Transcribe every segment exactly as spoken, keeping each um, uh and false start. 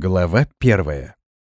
Глава первая.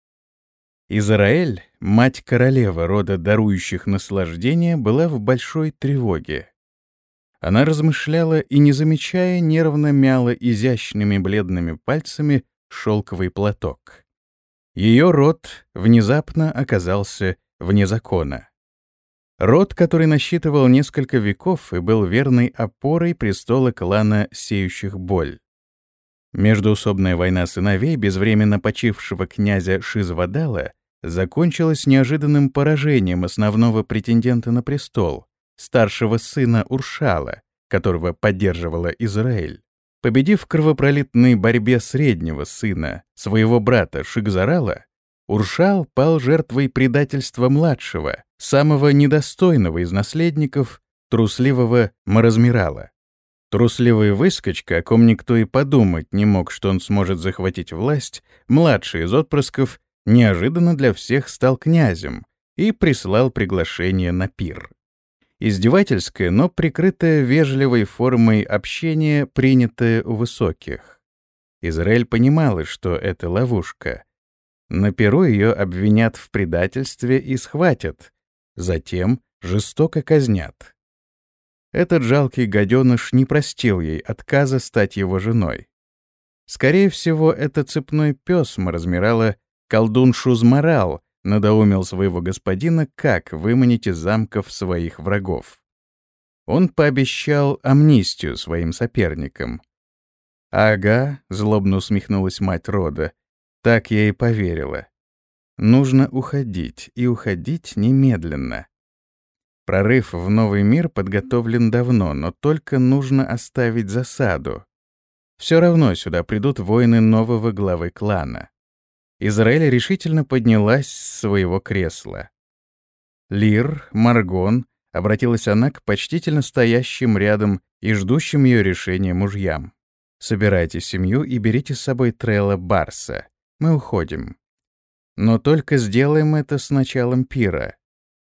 Израэль, мать королевы рода дарующих наслаждение, была в большой тревоге. Она размышляла и, не замечая, нервно мяла изящными бледными пальцами шелковый платок. Ее род внезапно оказался вне закона. Род, который насчитывал несколько веков и был верной опорой престола клана сеющих боль. Междоусобная война сыновей безвременно почившего князя Шизвадала закончилась неожиданным поражением основного претендента на престол, старшего сына Уршала, которого поддерживала Израиль. Победив в кровопролитной борьбе среднего сына, своего брата Шикзарала, Уршал пал жертвой предательства младшего, самого недостойного из наследников, трусливого Маразмирала. Трусливый выскочка, о ком никто и подумать не мог, что он сможет захватить власть, младший из отпрысков, неожиданно для всех стал князем и прислал приглашение на пир. Издевательское, но прикрытое вежливой формой общения, принятое у высоких. Израиль понимала, что это ловушка. На пиру ее обвинят в предательстве и схватят, затем жестоко казнят. Этот жалкий гаденыш не простил ей отказа стать его женой. Скорее всего, это цепной пес Маразмирала, колдун Шузмарал, надоумил своего господина, как выманить из замков своих врагов. Он пообещал амнистию своим соперникам. «Ага», — злобно усмехнулась мать рода, — «так я и поверила. Нужно уходить, и уходить немедленно. Прорыв в новый мир подготовлен давно, но только нужно оставить засаду. Все равно сюда придут воины нового главы клана». Израиль решительно поднялась с своего кресла. «Лир, Маргон», — обратилась она к почтительно стоящим рядом и ждущим ее решения мужьям. «Собирайте семью и берите с собой Трелла Барса. Мы уходим. Но только сделаем это с началом пира».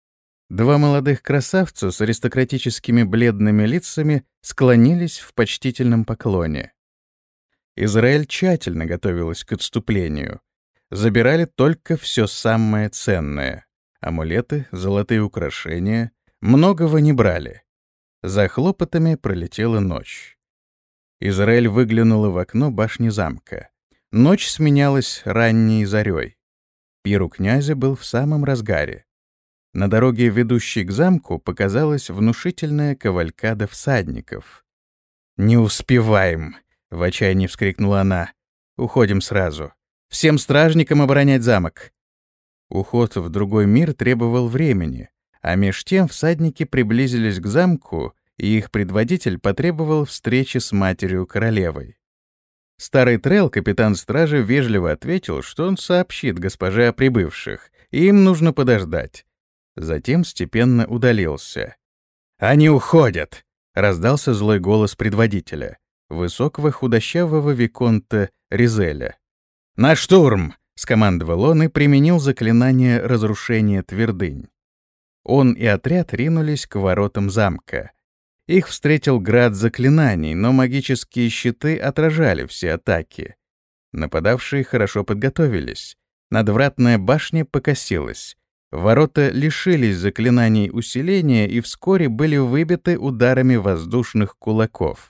Два молодых красавца с аристократическими бледными лицами склонились в почтительном поклоне. Израиль тщательно готовилась к отступлению. Забирали только все самое ценное. Амулеты, золотые украшения. Многого не брали. За хлопотами пролетела ночь. Израиль выглянула в окно башни замка. Ночь сменялась ранней зарей. Пир у князя был в самом разгаре. На дороге, ведущей к замку, показалась внушительная кавалькада всадников. «Не успеваем!» — в отчаянии вскрикнула она. «Уходим сразу. Всем стражникам оборонять замок». Уход в другой мир требовал времени, а меж тем всадники приблизились к замку, и их предводитель потребовал встречи с матерью-королевой. Старый Трелл, капитан стражи, вежливо ответил, что он сообщит госпоже о прибывших, и им нужно подождать. Затем степенно удалился. «Они уходят!» — раздался злой голос предводителя, высокого худощавого виконта Ризеля. «На штурм!» — скомандовал он и применил заклинание разрушения твердынь. Он и отряд ринулись к воротам замка. Их встретил град заклинаний, но магические щиты отражали все атаки. Нападавшие хорошо подготовились. Надвратная башня покосилась. Ворота лишились заклинаний усиления и вскоре были выбиты ударами воздушных кулаков.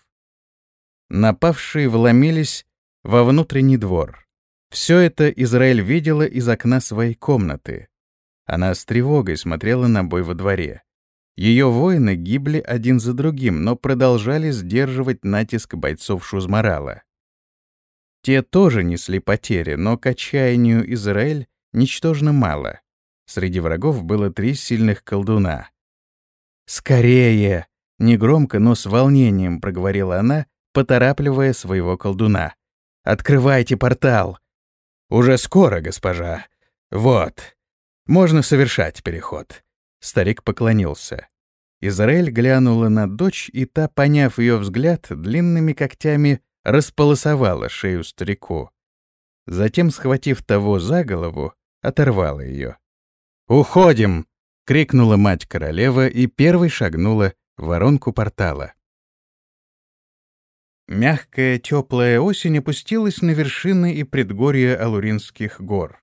Напавшие вломились во внутренний двор. Все это Израиль видела из окна своей комнаты. Она с тревогой смотрела на бой во дворе. Ее воины гибли один за другим, но продолжали сдерживать натиск бойцов Шузмарала. Те тоже несли потери, но к отчаянию Израиль ничтожно мало. Среди врагов было три сильных колдуна. «Скорее!» — негромко, но с волнением проговорила она, поторапливая своего колдуна. «Открывайте портал!» «Уже скоро, госпожа. Вот. Можно совершать переход». Старик поклонился. Израиль глянула на дочь, и та, поняв ее взгляд, длинными когтями располосовала шею старику. Затем, схватив того за голову, оторвала ее. «Уходим!» — крикнула мать-королева и первой шагнула в воронку портала. Мягкая, теплая осень опустилась на вершины и предгорья Алуринских гор.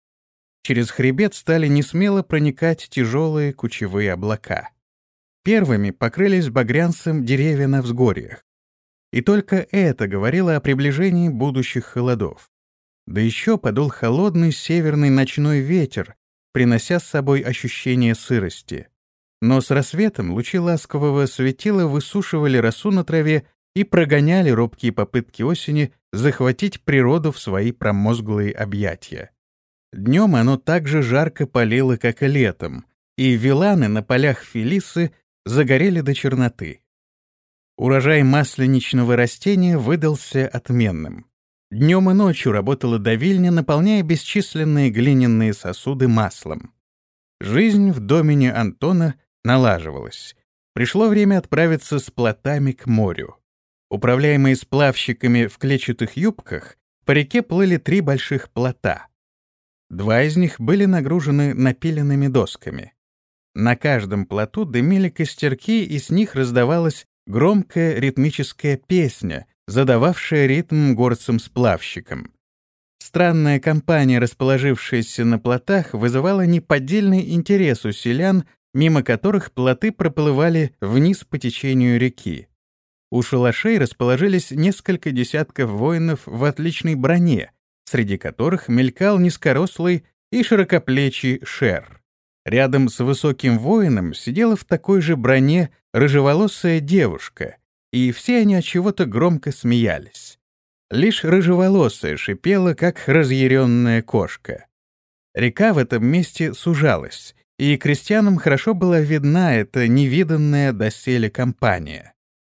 Через хребет стали несмело проникать тяжелые кучевые облака. Первыми покрылись багрянцем деревья на взгорьях. И только это говорило о приближении будущих холодов. Да еще подул холодный северный ночной ветер, принося с собой ощущение сырости. Но с рассветом лучи ласкового светила высушивали росу на траве и прогоняли робкие попытки осени захватить природу в свои промозглые объятия. Днем оно так же жарко палило, как и летом, и виланы на полях Фелисы загорели до черноты. Урожай масленичного растения выдался отменным. Днем и ночью работала давильня, наполняя бесчисленные глиняные сосуды маслом. Жизнь в домене Антона налаживалась. Пришло время отправиться с плотами к морю. Управляемые сплавщиками в клетчатых юбках, по реке плыли три больших плота. Два из них были нагружены напиленными досками. На каждом плоту дымили костерки, и с них раздавалась громкая ритмическая песня, задававшая ритм горцам-сплавщикам. Странная компания, расположившаяся на плотах, вызывала неподдельный интерес у селян, мимо которых плоты проплывали вниз по течению реки. У шалашей расположились несколько десятков воинов в отличной броне, среди которых мелькал низкорослый и широкоплечий шер. Рядом с высоким воином сидела в такой же броне рыжеволосая девушка, и все они от чего-то громко смеялись. Лишь рыжеволосая шипела, как разъяренная кошка. Река в этом месте сужалась, и крестьянам хорошо была видна эта невиданная доселе компания.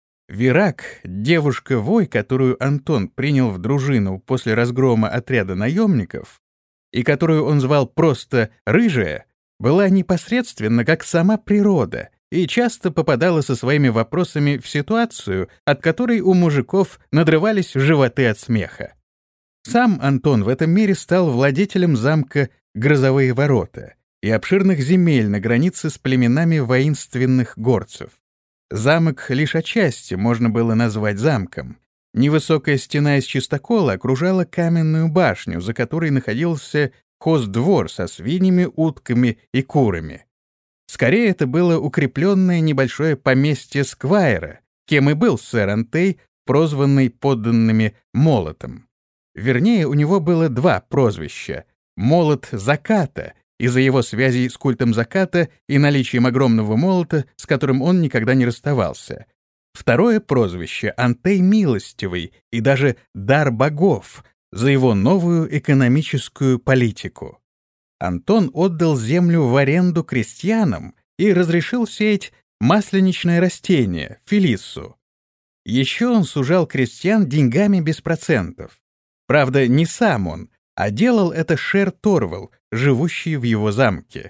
Вирак, девушка-вой, которую Антон принял в дружину после разгрома отряда наемников, и которую он звал просто «рыжая», была непосредственно как сама природа и часто попадала со своими вопросами в ситуацию, от которой у мужиков надрывались животы от смеха. Сам Антон в этом мире стал владетелем замка «Грозовые ворота» и обширных земель на границе с племенами воинственных горцев. Замок лишь отчасти можно было назвать замком. Невысокая стена из чистокола окружала каменную башню, за которой находился хоздвор со свиньями, утками и курами. Скорее, это было укрепленное небольшое поместье сквайра, кем и был сэр Антей, прозванный подданными Молотом. Вернее, у него было два прозвища — Молот Заката, из-за его связей с культом заката и наличием огромного молота, с которым он никогда не расставался. Второе прозвище — Антей Милостивый и даже Дар Богов, за его новую экономическую политику. Антон отдал землю в аренду крестьянам и разрешил сеять масленичное растение — фелиссу. Еще он сужал крестьян деньгами без процентов. Правда, не сам он, а делал это шер Торвал, живущий в его замке.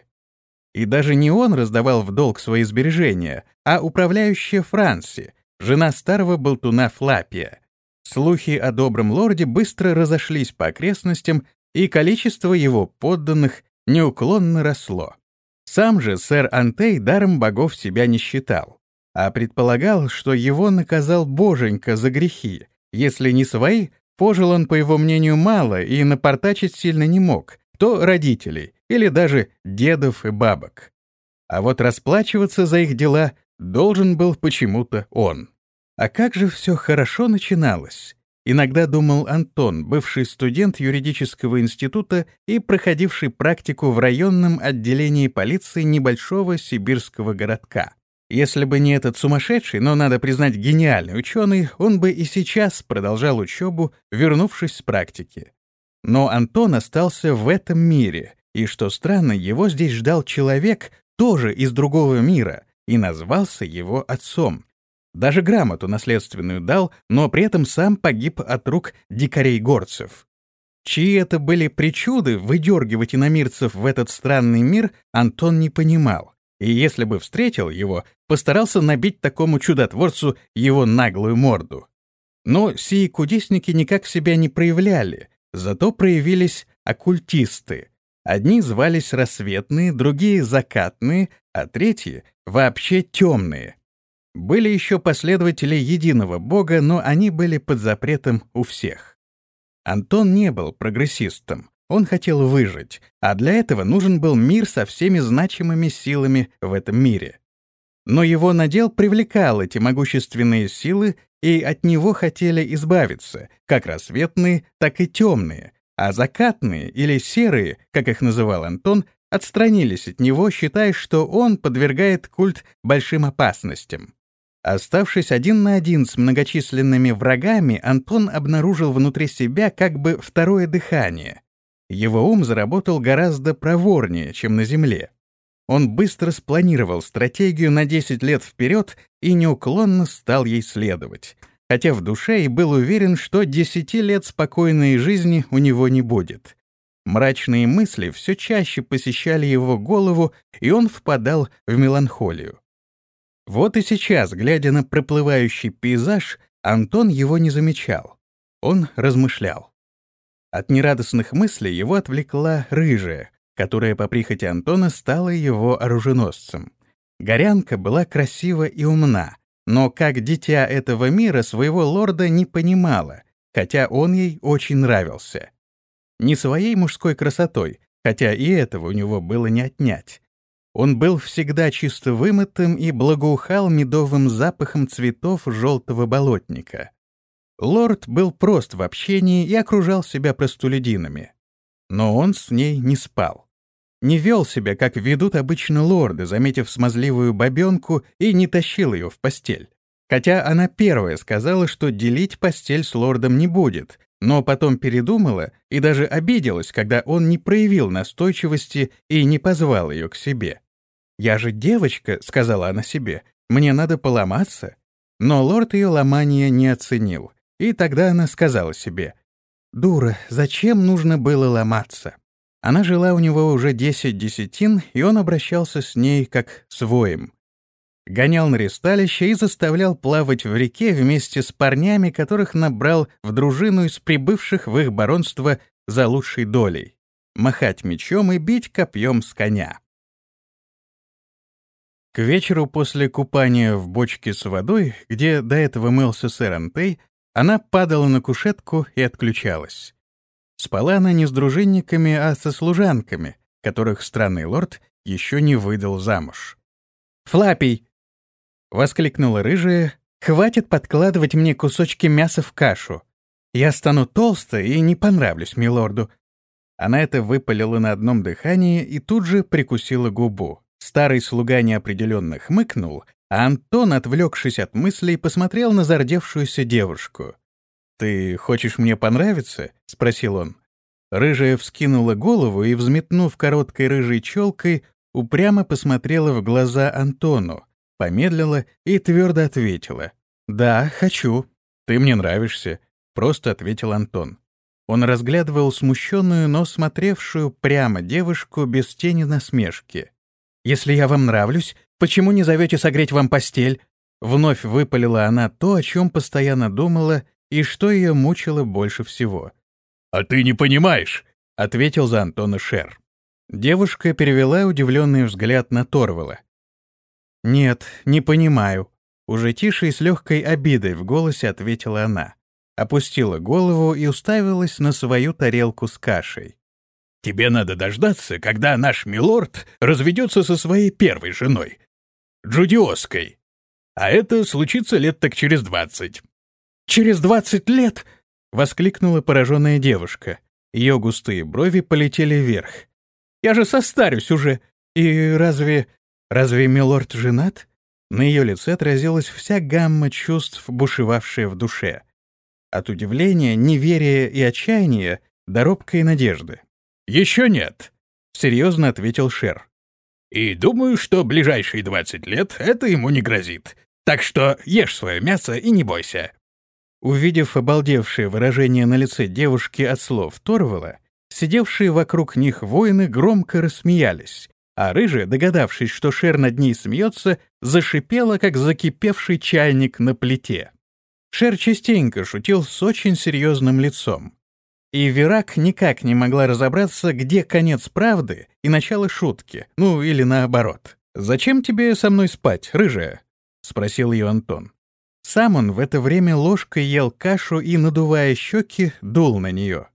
И даже не он раздавал в долг свои сбережения, а управляющая Франси, жена старого болтуна Флапия. Слухи о добром лорде быстро разошлись по окрестностям, и количество его подданных неуклонно росло. Сам же сэр Антей даром богов себя не считал, а предполагал, что его наказал боженька за грехи. Если не свои, пожил он, по его мнению, мало и напортачить сильно не мог, то родителей или даже дедов и бабок. А вот расплачиваться за их дела должен был почему-то он. А как же все хорошо начиналось? Иногда думал Антон, бывший студент юридического института и проходивший практику в районном отделении полиции небольшого сибирского городка. Если бы не этот сумасшедший, но, надо признать, гениальный ученый, он бы и сейчас продолжал учебу, вернувшись с практики. Но Антон остался в этом мире, и, что странно, его здесь ждал человек, тоже из другого мира, и назвался его отцом. Даже грамоту наследственную дал, но при этом сам погиб от рук дикарей-горцев. Чьи это были причуды выдергивать иномирцев в этот странный мир, Антон не понимал, и если бы встретил его, постарался набить такому чудотворцу его наглую морду. Но сии кудесники никак себя не проявляли, зато проявились оккультисты. Одни звались рассветные, другие — закатные, а третьи — вообще темные. Были еще последователи единого бога, но они были под запретом у всех. Антон не был прогрессистом, он хотел выжить, а для этого нужен был мир со всеми значимыми силами в этом мире. Но его надел привлекал эти могущественные силы, и от него хотели избавиться, как рассветные, так и темные, а закатные или серые, как их называл Антон, отстранились от него, считая, что он подвергает культ большим опасностям. Оставшись один на один с многочисленными врагами, Антон обнаружил внутри себя как бы второе дыхание. Его ум заработал гораздо проворнее, чем на Земле. Он быстро спланировал стратегию на десять лет вперед и неуклонно стал ей следовать, хотя в душе и был уверен, что десяти лет спокойной жизни у него не будет. Мрачные мысли все чаще посещали его голову, и он впадал в меланхолию. Вот и сейчас, глядя на проплывающий пейзаж, Антон его не замечал. Он размышлял. От нерадостных мыслей его отвлекла рыжая, которая по прихоти Антона стала его оруженосцем. Горянка была красива и умна, но как дитя этого мира своего лорда не понимала, хотя он ей очень нравился. Не своей мужской красотой, хотя и этого у него было не отнять. Он был всегда чисто вымытым и благоухал медовым запахом цветов желтого болотника. Лорд был прост в общении и окружал себя простолюдинами. Но он с ней не спал. Не вел себя, как ведут обычно лорды, заметив смазливую бабенку, и не тащил ее в постель. Хотя она первая сказала, что делить постель с лордом не будет, но потом передумала и даже обиделась, когда он не проявил настойчивости и не позвал ее к себе. «Я же девочка», — сказала она себе, — «мне надо поломаться». Но лорд ее ломания не оценил, и тогда она сказала себе: «Дура, зачем нужно было ломаться?» Она жила у него уже десять десятин, и он обращался с ней как с воем. Гонял на ресталище и заставлял плавать в реке вместе с парнями, которых набрал в дружину из прибывших в их баронство за лучшей долей, махать мечом и бить копьем с коня. К вечеру после купания в бочке с водой, где до этого мылся сэр Антей, она падала на кушетку и отключалась. Спала она не с дружинниками, а со служанками, которых странный лорд еще не выдал замуж. «Флапий!» — воскликнула рыжая. «Хватит подкладывать мне кусочки мяса в кашу. Я стану толстой и не понравлюсь милорду». Она это выпалила на одном дыхании и тут же прикусила губу. Старый слуга неопределенно хмыкнул, а Антон, отвлекшись от мыслей, посмотрел на зардевшуюся девушку. «Ты хочешь мне понравиться?» — спросил он. Рыжая вскинула голову и, взметнув короткой рыжей челкой, упрямо посмотрела в глаза Антону, помедлила и твердо ответила: «Да, хочу». «Ты мне нравишься», — просто ответил Антон. Он разглядывал смущенную, но смотревшую прямо девушку без тени насмешки. «Если я вам нравлюсь, почему не зовете согреть вам постель?» Вновь выпалила она то, о чем постоянно думала и что ее мучило больше всего. «А ты не понимаешь», — ответил за Антона Шер. Девушка перевела удивленный взгляд на Торвала. «Нет, не понимаю», — уже тише и с легкой обидой в голосе ответила она. Опустила голову и уставилась на свою тарелку с кашей. «Тебе надо дождаться, когда наш милорд разведется со своей первой женой, Джудиоской. А это случится лет так через двадцать». «Через двадцать лет?» — воскликнула пораженная девушка. Ее густые брови полетели вверх. «Я же состарюсь уже. И разве... разве милорд женат?» На ее лице отразилась вся гамма чувств, бушевавшая в душе. От удивления, неверия и отчаяния до робкой надежды. «Еще нет», — серьезно ответил Шер. «И думаю, что ближайшие двадцать лет это ему не грозит. Так что ешь свое мясо и не бойся». Увидев обалдевшее выражение на лице девушки от слов Торвала, сидевшие вокруг них воины громко рассмеялись, а рыжая, догадавшись, что Шер над ней смеется, зашипела, как закипевший чайник на плите. Шер частенько шутил с очень серьезным лицом. И Вирак никак не могла разобраться, где конец правды и начало шутки, ну или наоборот. «Зачем тебе со мной спать, рыжая?» спросил ее Антон. Сам он в это время ложкой ел кашу и, надувая щеки, дул на нее.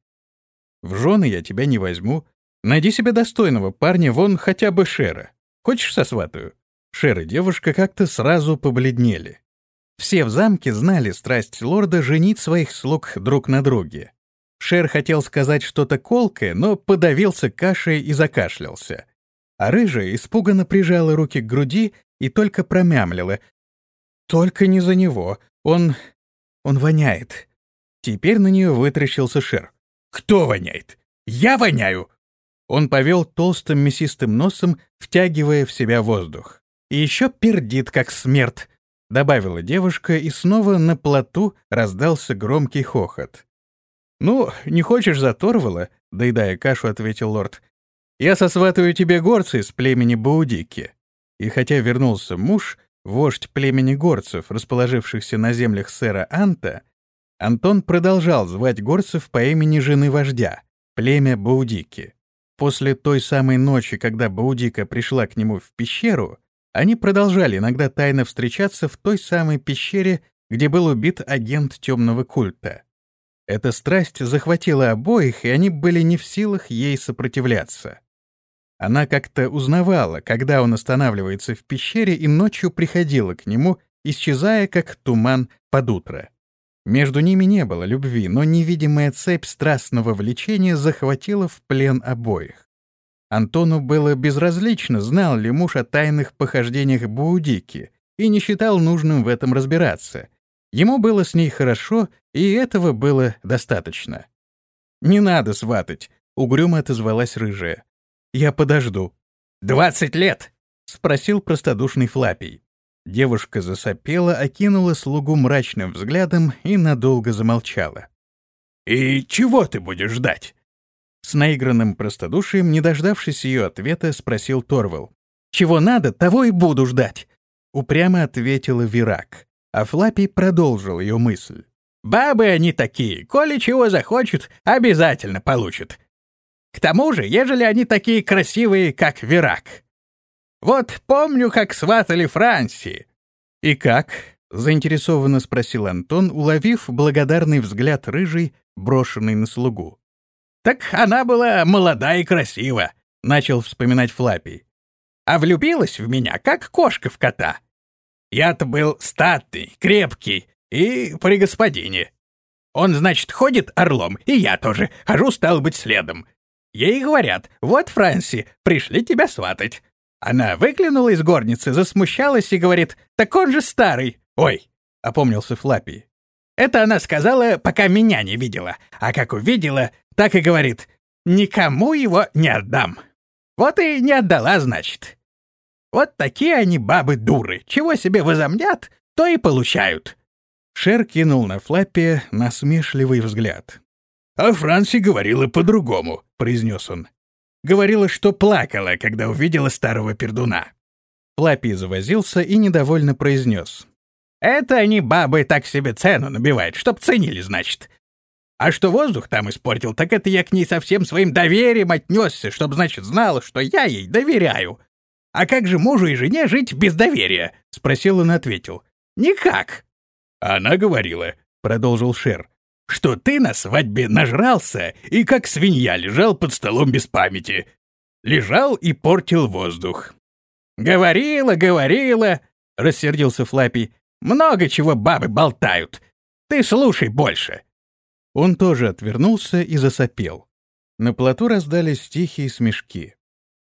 «В жены я тебя не возьму. Найди себе достойного парня, вон хотя бы Шера. Хочешь, сосватаю?» Шер и девушка как-то сразу побледнели. Все в замке знали страсть лорда женить своих слуг друг на друге. Шер хотел сказать что-то колкое, но подавился кашей и закашлялся. А рыжая испуганно прижала руки к груди и только промямлила: «Только не за него. Он... он воняет». Теперь на нее вытрящился Шер. «Кто воняет? Я воняю!» Он повел толстым мясистым носом, втягивая в себя воздух. «И еще пердит, как смерть», — добавила девушка, и снова на плоту раздался громкий хохот. «Ну, не хочешь за Торвала?» — доедая кашу, ответил лорд. «Я сосватаю тебе горца из племени Баудики». И хотя вернулся муж, вождь племени горцев, расположившихся на землях сэра Анта, Антон продолжал звать горцев по имени жены вождя, племя Баудики. После той самой ночи, когда Баудика пришла к нему в пещеру, они продолжали иногда тайно встречаться в той самой пещере, где был убит агент темного культа. Эта страсть захватила обоих, и они были не в силах ей сопротивляться. Она как-то узнавала, когда он останавливается в пещере, и ночью приходила к нему, исчезая, как туман под утро. Между ними не было любви, но невидимая цепь страстного влечения захватила в плен обоих. Антону было безразлично, знал ли муж о тайных похождениях Баудики, и не считал нужным в этом разбираться. Ему было с ней хорошо, и этого было достаточно. «Не надо сватать», — угрюмо отозвалась рыжая. «Я подожду». «Двадцать лет?» — спросил простодушный Флапий. Девушка засопела, окинула слугу мрачным взглядом и надолго замолчала. «И чего ты будешь ждать?» С наигранным простодушием, не дождавшись ее ответа, спросил Торвал. «Чего надо, того и буду ждать», — упрямо ответила Вирак. А Флапий продолжил ее мысль. «Бабы они такие, коли чего захочет, обязательно получат. К тому же, ежели они такие красивые, как Вирак. Вот помню, как сватали Франции». «И как?» — заинтересованно спросил Антон, уловив благодарный взгляд рыжий, брошенный на слугу. «Так она была молода и красива», — начал вспоминать Флапий. «А влюбилась в меня, как кошка в кота. Я-то был статный, крепкий и при господине. Он, значит, ходит орлом, и я тоже хожу, стал быть, следом. Ей говорят: вот, Франси, пришли тебя сватать». Она выглянула из горницы, засмущалась и говорит: «Так он же старый». «Ой», — опомнился Флапий. «Это она сказала, пока меня не видела. А как увидела, так и говорит: никому его не отдам». Вот и не отдала, значит. Вот такие они бабы-дуры. Чего себе возомнят, то и получают. Шер кинул на Флаппия насмешливый взгляд. «А Франси говорила по-другому», — произнес он. «Говорила, что плакала, когда увидела старого пердуна». Флаппий завозился и недовольно произнес. «Это они, бабы, так себе цену набивают, чтоб ценили, значит. А что воздух там испортил, так это я к ней со всем своим доверием отнесся, чтоб, значит, знала, что я ей доверяю. А как же мужу и жене жить без доверия?» — спросил он и ответил. «Никак». «Она говорила», — продолжил Шер, «что ты на свадьбе нажрался и как свинья лежал под столом без памяти. Лежал и портил воздух». «Говорила, говорила», — рассердился Флаппий. «Много чего бабы болтают. Ты слушай больше». Он тоже отвернулся и засопел. На плоту раздались тихие смешки.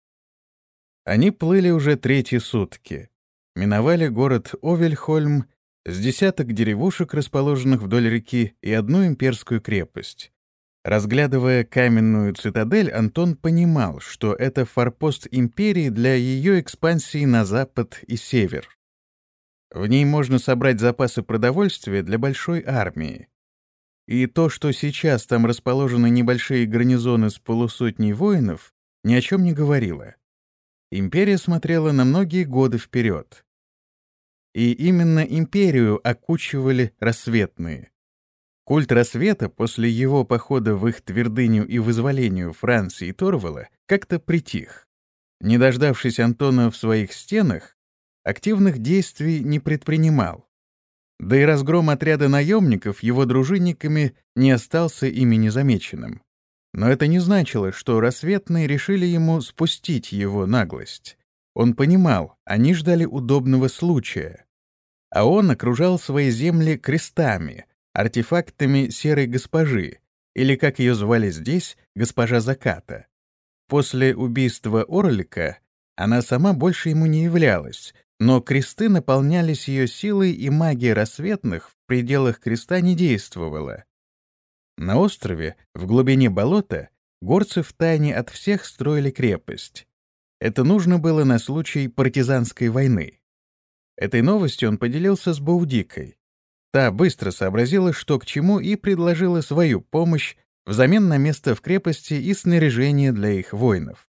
Они плыли уже третьи сутки. Миновали город Овельхольм, с десяток деревушек, расположенных вдоль реки, и одну имперскую крепость. Разглядывая каменную цитадель, Антон понимал, что это форпост империи для ее экспансии на запад и север. В ней можно собрать запасы продовольствия для большой армии. И то, что сейчас там расположены небольшие гарнизоны с полусотней воинов, ни о чем не говорило. Империя смотрела на многие годы вперед. И именно империю окучивали рассветные. Культ рассвета после его похода в их твердыню и вызволению Франции и Торвала как-то притих. Не дождавшись Антона в своих стенах, активных действий не предпринимал. Да и разгром отряда наемников его дружинниками не остался ими незамеченным. Но это не значило, что рассветные решили ему спустить его наглость. Он понимал, они ждали удобного случая. А он окружал свои земли крестами, артефактами серой госпожи, или, как ее звали здесь, госпожа Заката. После убийства Орлика она сама больше ему не являлась, но кресты наполнялись ее силой, и магия рассветных в пределах креста не действовала. На острове, в глубине болота, горцы втайне от всех строили крепость. Это нужно было на случай партизанской войны. Этой новостью он поделился с Баудикой. Та быстро сообразила, что к чему, и предложила свою помощь взамен на место в крепости и снаряжение для их воинов.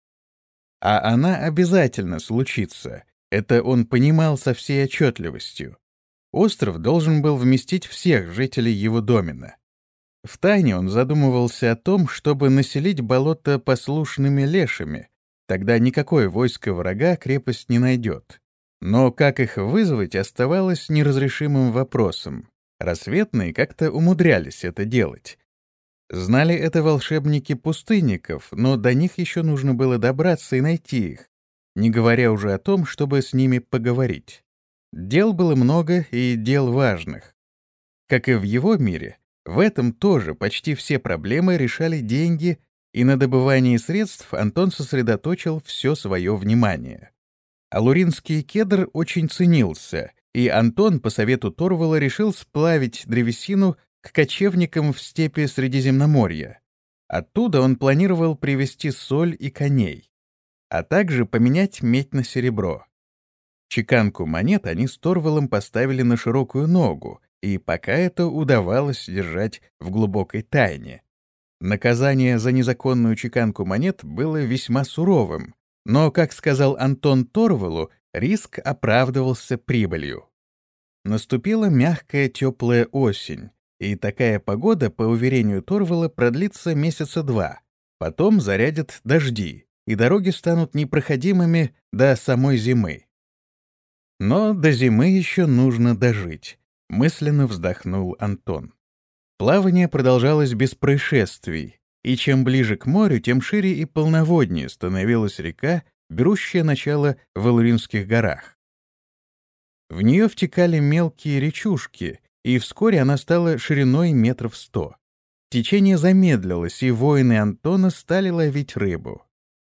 А она обязательно случится, это он понимал со всей отчетливостью. Остров должен был вместить всех жителей его домена. Втайне он задумывался о том, чтобы населить болото послушными лешами, тогда никакое войско врага крепость не найдет. Но как их вызвать, оставалось неразрешимым вопросом. Рассветные как-то умудрялись это делать. Знали это волшебники пустынников, но до них еще нужно было добраться и найти их, не говоря уже о том, чтобы с ними поговорить. Дел было много, и дел важных. Как и в его мире, в этом тоже почти все проблемы решали деньги, и на добывании средств Антон сосредоточил все свое внимание. Алуринский кедр очень ценился, и Антон по совету Торвала решил сплавить древесину к кочевникам в степи Средиземноморья. Оттуда он планировал привезти соль и коней, а также поменять медь на серебро. Чеканку монет они с Торвалом поставили на широкую ногу, и пока это удавалось держать в глубокой тайне. Наказание за незаконную чеканку монет было весьма суровым, но, как сказал Антон Торвалу, риск оправдывался прибылью. Наступила мягкая теплая осень, и такая погода, по уверению Торвала, продлится месяца два. Потом зарядят дожди, и дороги станут непроходимыми до самой зимы. Но до зимы еще нужно дожить, мысленно вздохнул Антон. Плавание продолжалось без происшествий, и чем ближе к морю, тем шире и полноводнее становилась река, берущая начало в Алуринских горах. В нее втекали мелкие речушки, и вскоре она стала шириной метров сто. Течение замедлилось, и воины Антона стали ловить рыбу.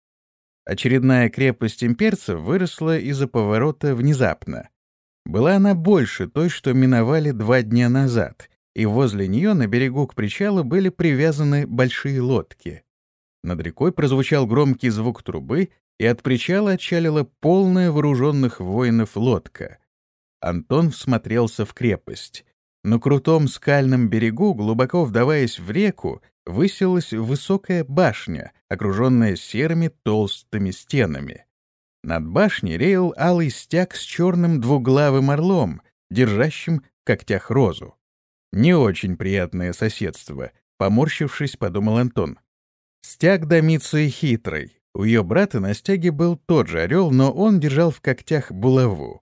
Очередная крепость имперцев выросла из-за поворота внезапно. Была она больше той, что миновали два дня назад, и возле нее на берегу к причалу были привязаны большие лодки. Над рекой прозвучал громкий звук трубы, и от причала отчалила полная вооруженных воинов лодка. Антон всмотрелся в крепость. На крутом скальном берегу, глубоко вдаваясь в реку, высилась высокая башня, окруженная серыми толстыми стенами. Над башней реял алый стяг с черным двуглавым орлом, держащим в когтях розу. Не очень приятное соседство, поморщившись, подумал Антон. Стяг Домиции хитрый. У ее брата на стяге был тот же орел, но он держал в когтях булаву.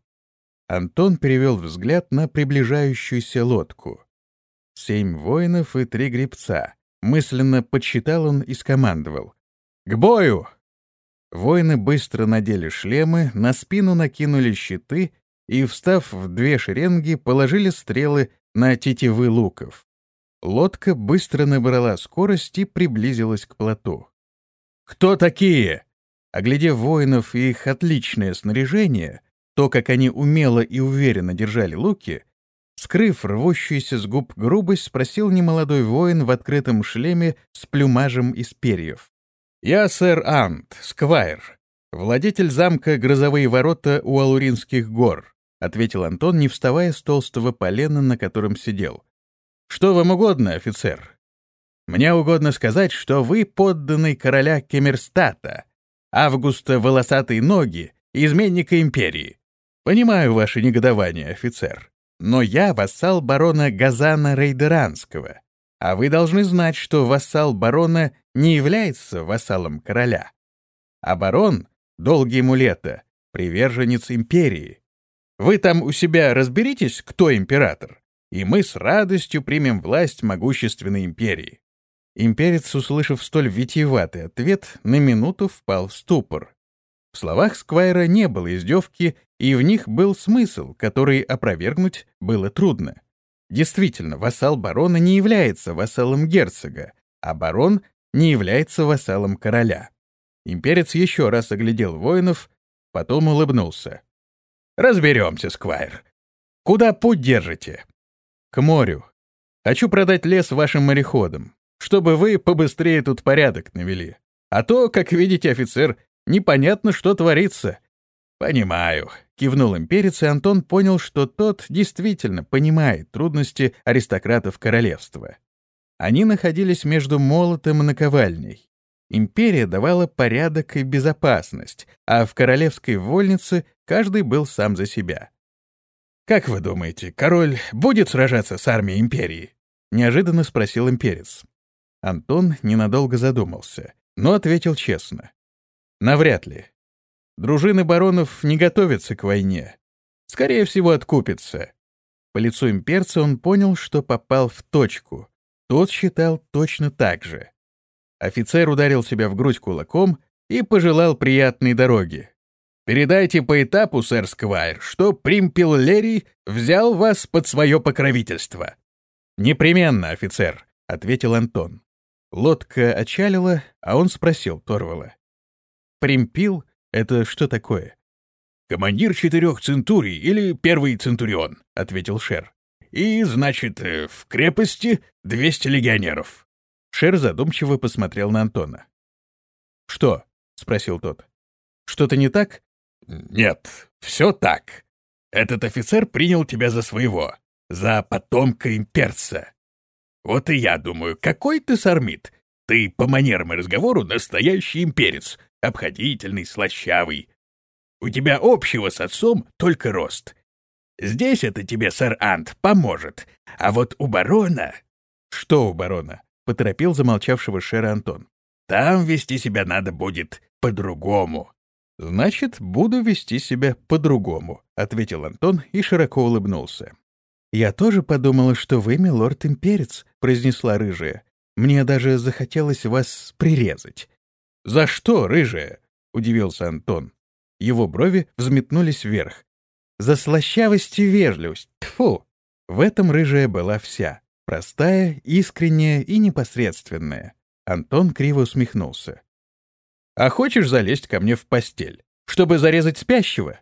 Антон перевел взгляд на приближающуюся лодку. Семь воинов и три гребца. Мысленно подсчитал он и скомандовал: «К бою!» Воины быстро надели шлемы, на спину накинули щиты и, встав в две шеренги, положили стрелы на тетивы луков. Лодка быстро набрала скорость и приблизилась к плоту. «Кто такие?» Оглядев воинов и их отличное снаряжение, то, как они умело и уверенно держали луки, скрыв рвущуюся с губ грубость, спросил немолодой воин в открытом шлеме с плюмажем из перьев. «Я сэр Ант, сквайр, владетель замка Грозовые ворота у Алуринских гор», — ответил Антон, не вставая с толстого полена, на котором сидел. «Что вам угодно, офицер?» «Мне угодно сказать, что вы подданный короля Кемерстата, Августа Волосатые Ноги, изменника империи. Понимаю ваше негодование, офицер, но я вассал барона Газана Рейдеранского, а вы должны знать, что вассал барона не является вассалом короля. А барон, долгие ему лета, приверженец империи. Вы там у себя разберитесь, кто император, и мы с радостью примем власть могущественной империи». Имперец, услышав столь витиеватый ответ, на минуту впал в ступор. В словах Сквайра не было издевки, и в них был смысл, который опровергнуть было трудно. Действительно, вассал барона не является вассалом герцога, а барон не является вассалом короля. Имперец еще раз оглядел воинов, потом улыбнулся. «Разберемся, Сквайр. Куда путь держите?» «К морю. Хочу продать лес вашим мореходам, чтобы вы побыстрее тут порядок навели. А то, как видите, офицер, непонятно, что творится». «Понимаю», — кивнул имперец, и Антон понял, что тот действительно понимает трудности аристократов королевства. Они находились между молотом и наковальней. Империя давала порядок и безопасность, а в королевской вольнице каждый был сам за себя. «Как вы думаете, король будет сражаться с армией империи?» — неожиданно спросил имперец. Антон ненадолго задумался, но ответил честно. «Навряд ли. Дружины баронов не готовятся к войне. Скорее всего, откупятся». По лицу имперца он понял, что попал в точку. Тот считал точно так же. Офицер ударил себя в грудь кулаком и пожелал приятной дороги. «Передайте по этапу, сэр Сквайр, что Примпел Лерий взял вас под свое покровительство». «Непременно, офицер», — ответил Антон. Лодка отчалила, а он спросил Торвала. «Примпил — это что такое?» «Командир четырех центурий или первый центурион», — ответил Шер. «И, значит, в крепости двести легионеров». Шер задумчиво посмотрел на Антона. «Что?» — спросил тот. «Что-то не так?» «Нет, все так. Этот офицер принял тебя за своего, за потомка имперца. Вот и я думаю, какой ты сармит. Ты по манерам и разговору настоящий имперец, обходительный, слащавый. У тебя общего с отцом только рост. Здесь это тебе, сэр Ант, поможет. А вот у барона...» «Что у барона?» — поторопил замолчавшего Шера Антон. «Там вести себя надо будет по-другому». «Значит, буду вести себя по-другому», — ответил Антон и широко улыбнулся. «Я тоже подумала, что вы, милорд-имперец», — произнесла рыжая. «Мне даже захотелось вас прирезать». «За что, рыжая?» — удивился Антон. Его брови взметнулись вверх. «За слащавость и вежливость. Тьфу!» В этом рыжая была вся. Простая, искренняя и непосредственная. Антон криво усмехнулся. «А хочешь залезть ко мне в постель, чтобы зарезать спящего?»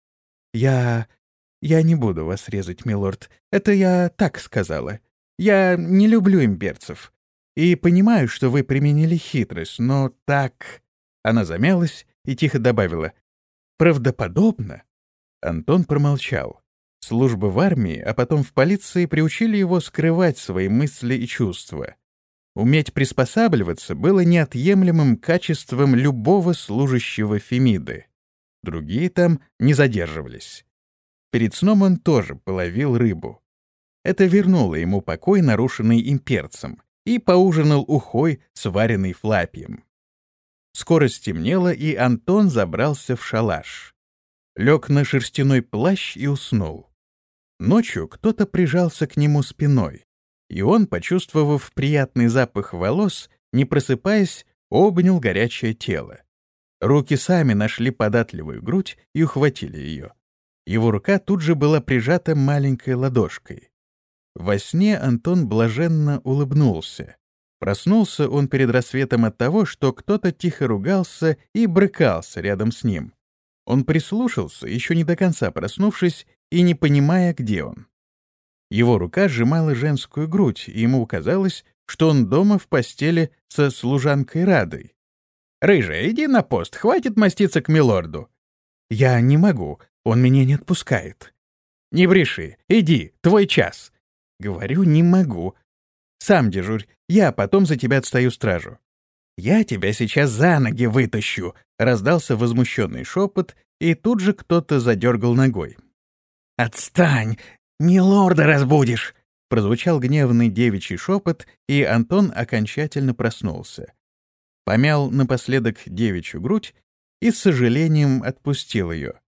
«Я... я не буду вас резать, милорд. Это я так сказала. Я не люблю имперцев. И понимаю, что вы применили хитрость, но так...» Она замялась и тихо добавила. «Правдоподобно?» Антон промолчал. Служба в армии, а потом в полиции приучили его скрывать свои мысли и чувства. Уметь приспосабливаться было неотъемлемым качеством любого служащего Фемиды. Другие там не задерживались. Перед сном он тоже половил рыбу. Это вернуло ему покой, нарушенный имперцем, и поужинал ухой, сваренной Флапием. Скоро стемнело, и Антон забрался в шалаш. Лег на шерстяной плащ и уснул. Ночью кто-то прижался к нему спиной, и он, почувствовав приятный запах волос, не просыпаясь, обнял горячее тело. Руки сами нашли податливую грудь и ухватили ее. Его рука тут же была прижата маленькой ладошкой. Во сне Антон блаженно улыбнулся. Проснулся он перед рассветом от того, что кто-то тихо ругался и брыкался рядом с ним. Он прислушался, еще не до конца проснувшись и не понимая, где он. Его рука сжимала женскую грудь, и ему казалось, что он дома в постели со служанкой Радой. «Рыжая, иди на пост, хватит маститься к милорду». «Я не могу, он меня не отпускает». «Не бреши, иди, твой час». «Говорю, не могу. Сам дежурь, я потом за тебя отстаю стражу». «Я тебя сейчас за ноги вытащу», — раздался возмущенный шепот, и тут же кто-то задергал ногой. «Отстань, милорда разбудишь», — прозвучал гневный девичий шепот, и Антон окончательно проснулся. Помял напоследок девичью грудь и с сожалением отпустил ее.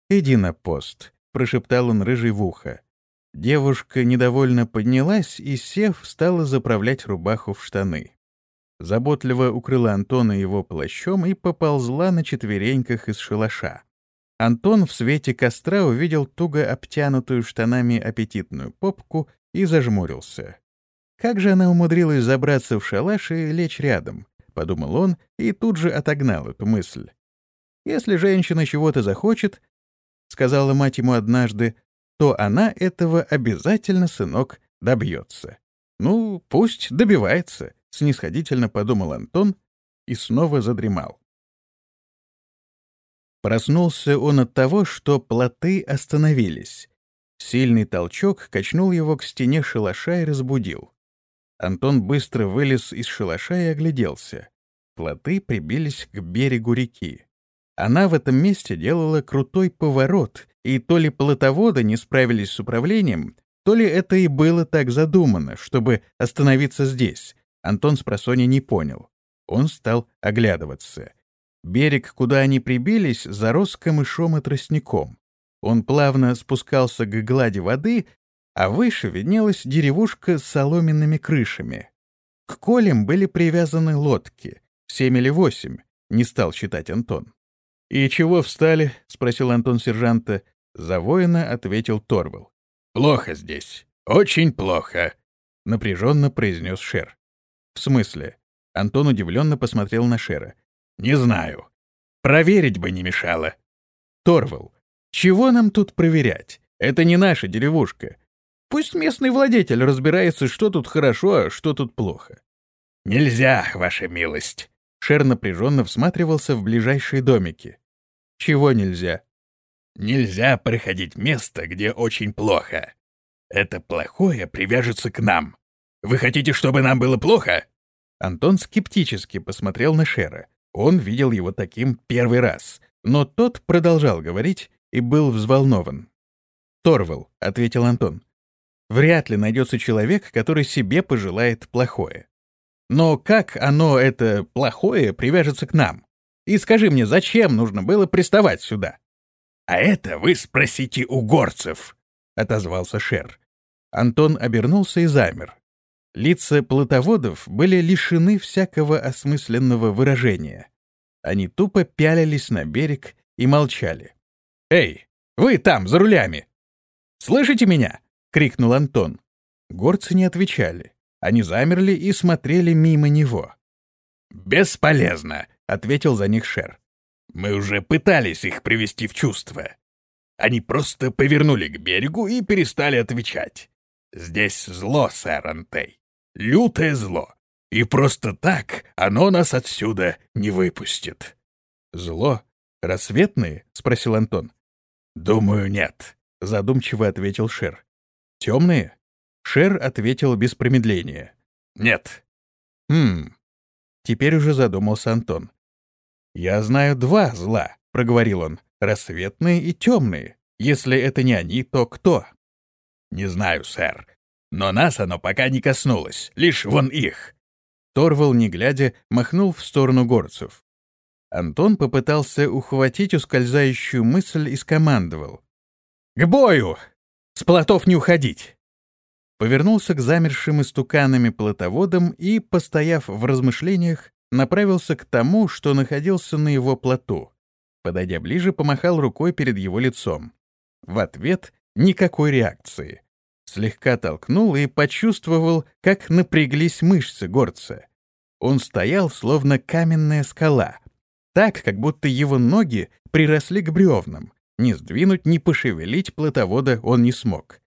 «Иди на пост», — прошептал он рыжей в ухо. Девушка недовольно поднялась и, сев, стала заправлять рубаху в штаны. Заботливо укрыла Антона его плащом и поползла на четвереньках из шалаша. Антон в свете костра увидел туго обтянутую штанами аппетитную попку и зажмурился. «Как же она умудрилась забраться в шалаш и лечь рядом?» — подумал он и тут же отогнал эту мысль. «Если женщина чего-то захочет, — сказала мать ему однажды, — то она этого обязательно, сынок, добьется. Ну, пусть добивается», — снисходительно подумал Антон и снова задремал. Проснулся он от того, что плоты остановились. Сильный толчок качнул его к стене шалаша и разбудил. Антон быстро вылез из шалаша и огляделся. Плоты прибились к берегу реки. Она в этом месте делала крутой поворот, и то ли плотоводы не справились с управлением, то ли это и было так задумано, чтобы остановиться здесь. Антон спросонья не понял. Он стал оглядываться. Берег, куда они прибились, зарос камышом и тростником. Он плавно спускался к глади воды, а выше виднелась деревушка с соломенными крышами. К колям были привязаны лодки. Семь или восемь, не стал считать Антон. «И чего встали?» — спросил Антон сержанта. За воина ответил Торвал. «Плохо здесь. Очень плохо», — напряженно произнес Шер. «В смысле?» — Антон удивленно посмотрел на Шера. «Не знаю. Проверить бы не мешало». «Торвал, чего нам тут проверять? Это не наша деревушка. Пусть местный владетель разбирается, что тут хорошо, а что тут плохо». «Нельзя, ваша милость». Шер напряженно всматривался в ближайшие домики. «Чего нельзя?» «Нельзя проходить место, где очень плохо. Это плохое привяжется к нам. Вы хотите, чтобы нам было плохо?» Антон скептически посмотрел на Шера. Он видел его таким первый раз, но тот продолжал говорить и был взволнован. «Торвал», — ответил Антон, — «вряд ли найдется человек, который себе пожелает плохое. Но как оно, это плохое, привяжется к нам? И скажи мне, зачем нужно было приставать сюда?» «А это вы спросите у горцев», — отозвался Шер. Антон обернулся и замер. Лица плотоводов были лишены всякого осмысленного выражения. Они тупо пялились на берег и молчали. «Эй, вы там, за рулями! Слышите меня?» — крикнул Антон. Горцы не отвечали. Они замерли и смотрели мимо него. «Бесполезно», — ответил за них Шер. «Мы уже пытались их привести в чувство. Они просто повернули к берегу и перестали отвечать. Здесь зло, сэр Антей. Лютое зло. И просто так оно нас отсюда не выпустит». «Зло? Рассветные?» — спросил Антон. «Думаю, нет», — задумчиво ответил Шер. «Темные?» Шер ответил без промедления. «Нет». «Хм...» Теперь уже задумался Антон. «Я знаю два зла», — проговорил он. «Рассветные и темные. Если это не они, то кто?» «Не знаю, сэр. Но нас оно пока не коснулось. Лишь вон их». Торвал, не глядя, махнул в сторону горцев. Антон попытался ухватить ускользающую мысль и скомандовал: «К бою! С плотов не уходить!» Повернулся к замершим истуканами плотоводам и, постояв в размышлениях, направился к тому, что находился на его плоту. Подойдя ближе, помахал рукой перед его лицом. В ответ никакой реакции. Слегка толкнул и почувствовал, как напряглись мышцы горца. Он стоял, словно каменная скала, так, как будто его ноги приросли к бревнам. Ни сдвинуть, ни пошевелить плотовода он не смог.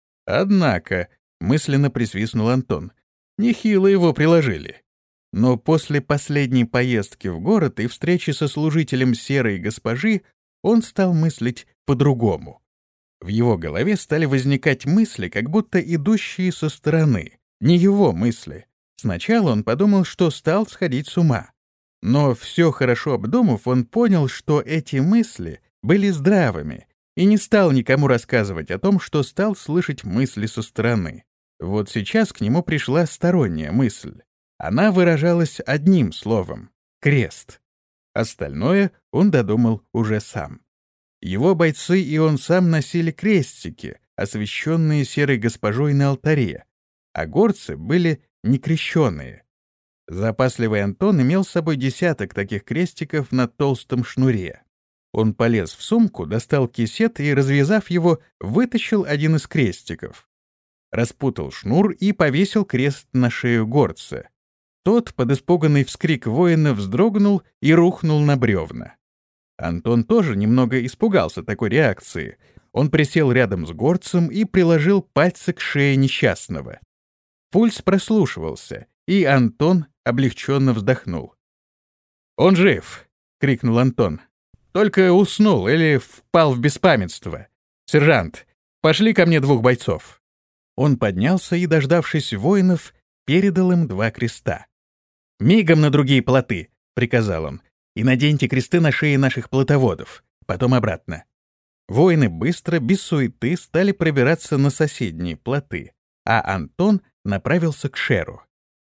Однако, мысленно присвистнул Антон, нехило его приложили. Но после последней поездки в город и встречи со служителем серой госпожи он стал мыслить по-другому. В его голове стали возникать мысли, как будто идущие со стороны, не его мысли. Сначала он подумал, что стал сходить с ума. Но все хорошо обдумав, он понял, что эти мысли были здравыми, и не стал никому рассказывать о том, что стал слышать мысли со стороны. Вот сейчас к нему пришла сторонняя мысль. Она выражалась одним словом — крест. Остальное он додумал уже сам. Его бойцы и он сам носили крестики, освященные серой госпожой на алтаре, а горцы были некрещенные. Запасливый Антон имел с собой десяток таких крестиков на толстом шнуре. Он полез в сумку, достал кисет и, развязав его, вытащил один из крестиков. Распутал шнур и повесил крест на шею горца. Тот, под испуганный вскрик воина, вздрогнул и рухнул на бревна. Антон тоже немного испугался такой реакции. Он присел рядом с горцем и приложил пальцы к шее несчастного. Пульс прослушивался, и Антон облегченно вздохнул. «Он жив!» — крикнул Антон. «Только уснул или впал в беспамятство. Сержант, пошли ко мне двух бойцов». Он поднялся и, дождавшись воинов, передал им два креста. «Мигом на другие плоты!» — приказал он. «И наденьте кресты на шеи наших плотоводов, потом обратно». Воины быстро, без суеты, стали пробираться на соседние плоты, а Антон направился к Шеру.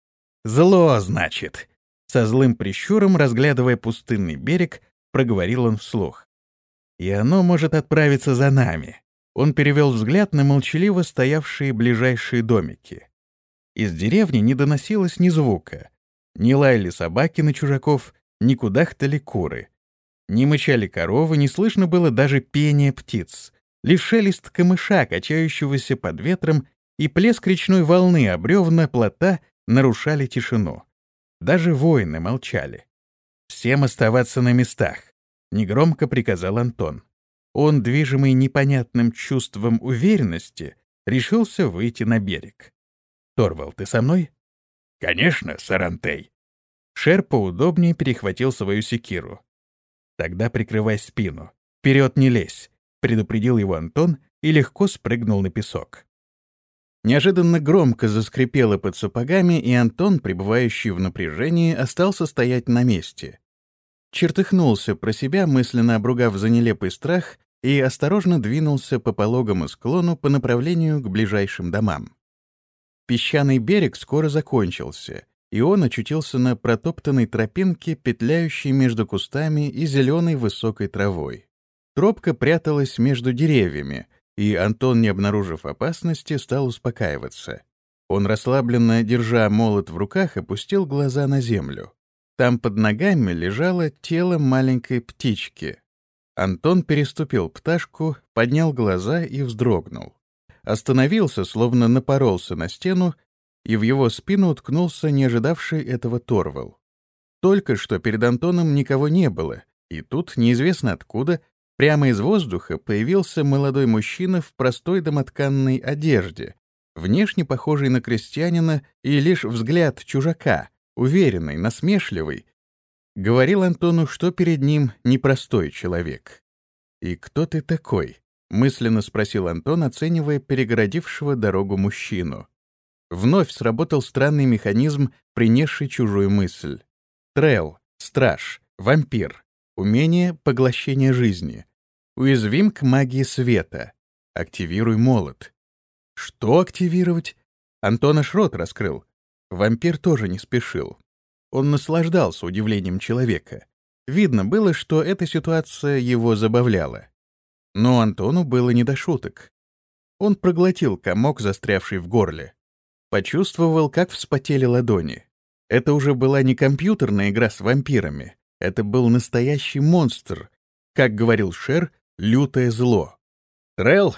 «Зло, значит!» — со злым прищуром, разглядывая пустынный берег, проговорил он вслух. «И оно может отправиться за нами». Он перевел взгляд на молчаливо стоявшие ближайшие домики. Из деревни не доносилось ни звука. Не лаяли собаки на чужаков, не кудахтали куры. Не мычали коровы, не слышно было даже пения птиц. Лишь шелест камыша, качающегося под ветром, и плеск речной волны о бревна плота нарушали тишину. Даже воины молчали. «Всем оставаться на местах», — негромко приказал Антон. Он, движимый непонятным чувством уверенности, решился выйти на берег. «Торвал, ты со мной?» «Конечно, Сарантей». Шер поудобнее перехватил свою секиру. «Тогда прикрывай спину. Вперед не лезь», — предупредил его Антон и легко спрыгнул на песок. Неожиданно громко заскрипело под сапогами, и Антон, пребывающий в напряжении, остался стоять на месте. Чертыхнулся про себя, мысленно обругав за нелепый страх, и осторожно двинулся по пологому склону по направлению к ближайшим домам. Песчаный берег скоро закончился, и он очутился на протоптанной тропинке, петляющей между кустами и зеленой высокой травой. Тропка пряталась между деревьями, и Антон, не обнаружив опасности, стал успокаиваться. Он, расслабленно держа молот в руках, опустил глаза на землю. Там под ногами лежало тело маленькой птички. Антон переступил пташку, поднял глаза и вздрогнул. Остановился, словно напоролся на стену, и в его спину уткнулся не ожидавший этого Торвал. Только что перед Антоном никого не было, и тут, неизвестно откуда, прямо из воздуха появился молодой мужчина в простой домотканной одежде, внешне похожий на крестьянина, и лишь взгляд чужака, уверенный, насмешливый, говорил Антону, что перед ним непростой человек. «И кто ты такой?» — мысленно спросил Антон, оценивая перегородившего дорогу мужчину. Вновь сработал странный механизм, принесший чужую мысль. Трел, страж, вампир, умение поглощения жизни. Уязвим к магии света. Активируй молот. Что активировать? Антон аж рот раскрыл. Вампир тоже не спешил. Он наслаждался удивлением человека. Видно было, что эта ситуация его забавляла. Но Антону было не до шуток. Он проглотил комок, застрявший в горле. Почувствовал, как вспотели ладони. Это уже была не компьютерная игра с вампирами. Это был настоящий монстр. Как говорил Шер, лютое зло. «Трел?»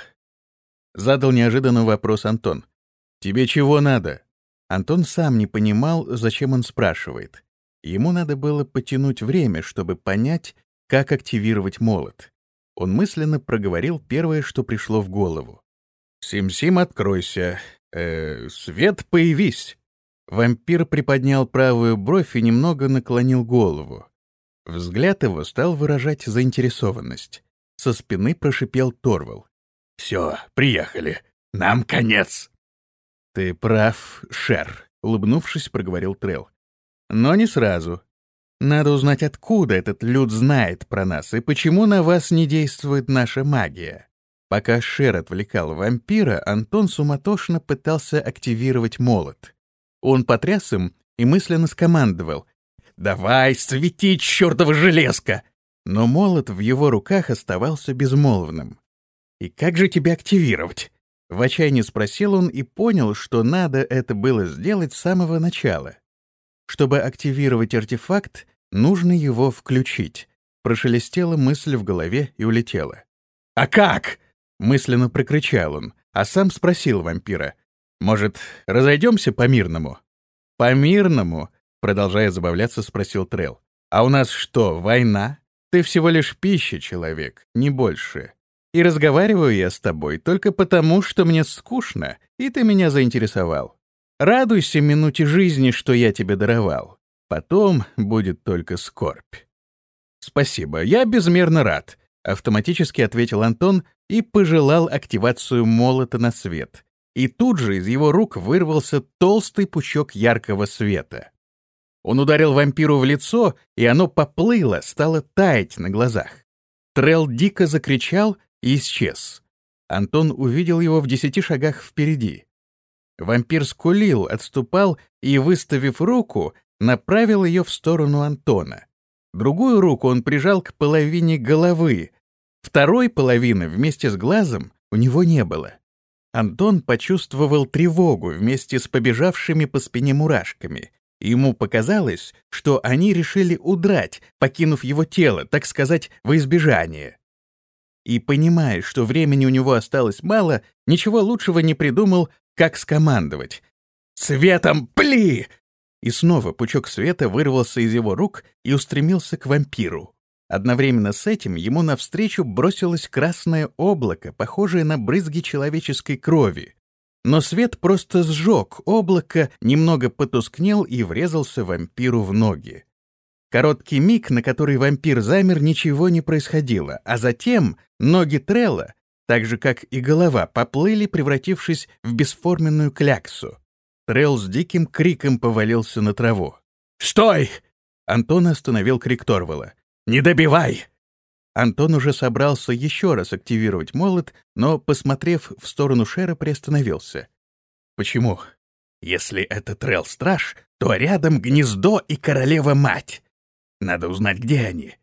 — задал неожиданно вопрос Антон. «Тебе чего надо?» Антон сам не понимал, зачем он спрашивает. Ему надо было потянуть время, чтобы понять, как активировать молот. Он мысленно проговорил первое, что пришло в голову. «Сим-Сим, откройся. Э, свет, появись!» Вампир приподнял правую бровь и немного наклонил голову. Взгляд его стал выражать заинтересованность. Со спины прошипел Торвал. «Все, приехали. Нам конец!» «Ты прав, Шер», — улыбнувшись, проговорил Трел. «Но не сразу. Надо узнать, откуда этот люд знает про нас и почему на вас не действует наша магия». Пока Шер отвлекал вампира, Антон суматошно пытался активировать молот. Он потряс им и мысленно скомандовал: «Давай, свети, чертова железка!» но молот в его руках оставался безмолвным. «И как же тебя активировать?» — в отчаянии спросил он и понял, что надо это было сделать с самого начала. Чтобы активировать артефакт, нужно его включить. Прошелестела мысль в голове и улетела. «А как?» — мысленно прокричал он, а сам спросил вампира. «Может, разойдемся по-мирному?» «По-мирному?» — продолжая забавляться, спросил Трелл. «А у нас что, война? Ты всего лишь пища, человек, не больше. И разговариваю я с тобой только потому, что мне скучно, и ты меня заинтересовал. Радуйся минуте жизни, что я тебе даровал. Потом будет только скорбь». «Спасибо, я безмерно рад», — автоматически ответил Антон и пожелал активацию молота на свет. И тут же из его рук вырвался толстый пучок яркого света. Он ударил вампиру в лицо, и оно поплыло, стало таять на глазах. Трелл дико закричал и исчез. Антон увидел его в десяти шагах впереди. Вампир скулил, отступал и, выставив руку, направил ее в сторону Антона. Другую руку он прижал к половине головы. Второй половины вместе с глазом у него не было. Антон почувствовал тревогу вместе с побежавшими по спине мурашками. Ему показалось, что они решили удрать, покинув его тело, так сказать, во избежание. И, понимая, что времени у него осталось мало, ничего лучшего не придумал, как скомандовать. «Светом пли!» И снова пучок света вырвался из его рук и устремился к вампиру. Одновременно с этим ему навстречу бросилось красное облако, похожее на брызги человеческой крови. Но свет просто сжег облако, немного потускнел и врезался вампиру в ноги. Короткий миг, на который вампир замер, ничего не происходило, а затем ноги Трелла, так же как и голова, поплыли, превратившись в бесформенную кляксу. Трелл с диким криком повалился на траву. «Стой!» Антон остановил крик Торвала. «Не добивай!» Антон уже собрался еще раз активировать молот, но, посмотрев в сторону Шера, приостановился. «Почему? Если это Трелл-страж, то рядом гнездо и королева-мать. Надо узнать, где они.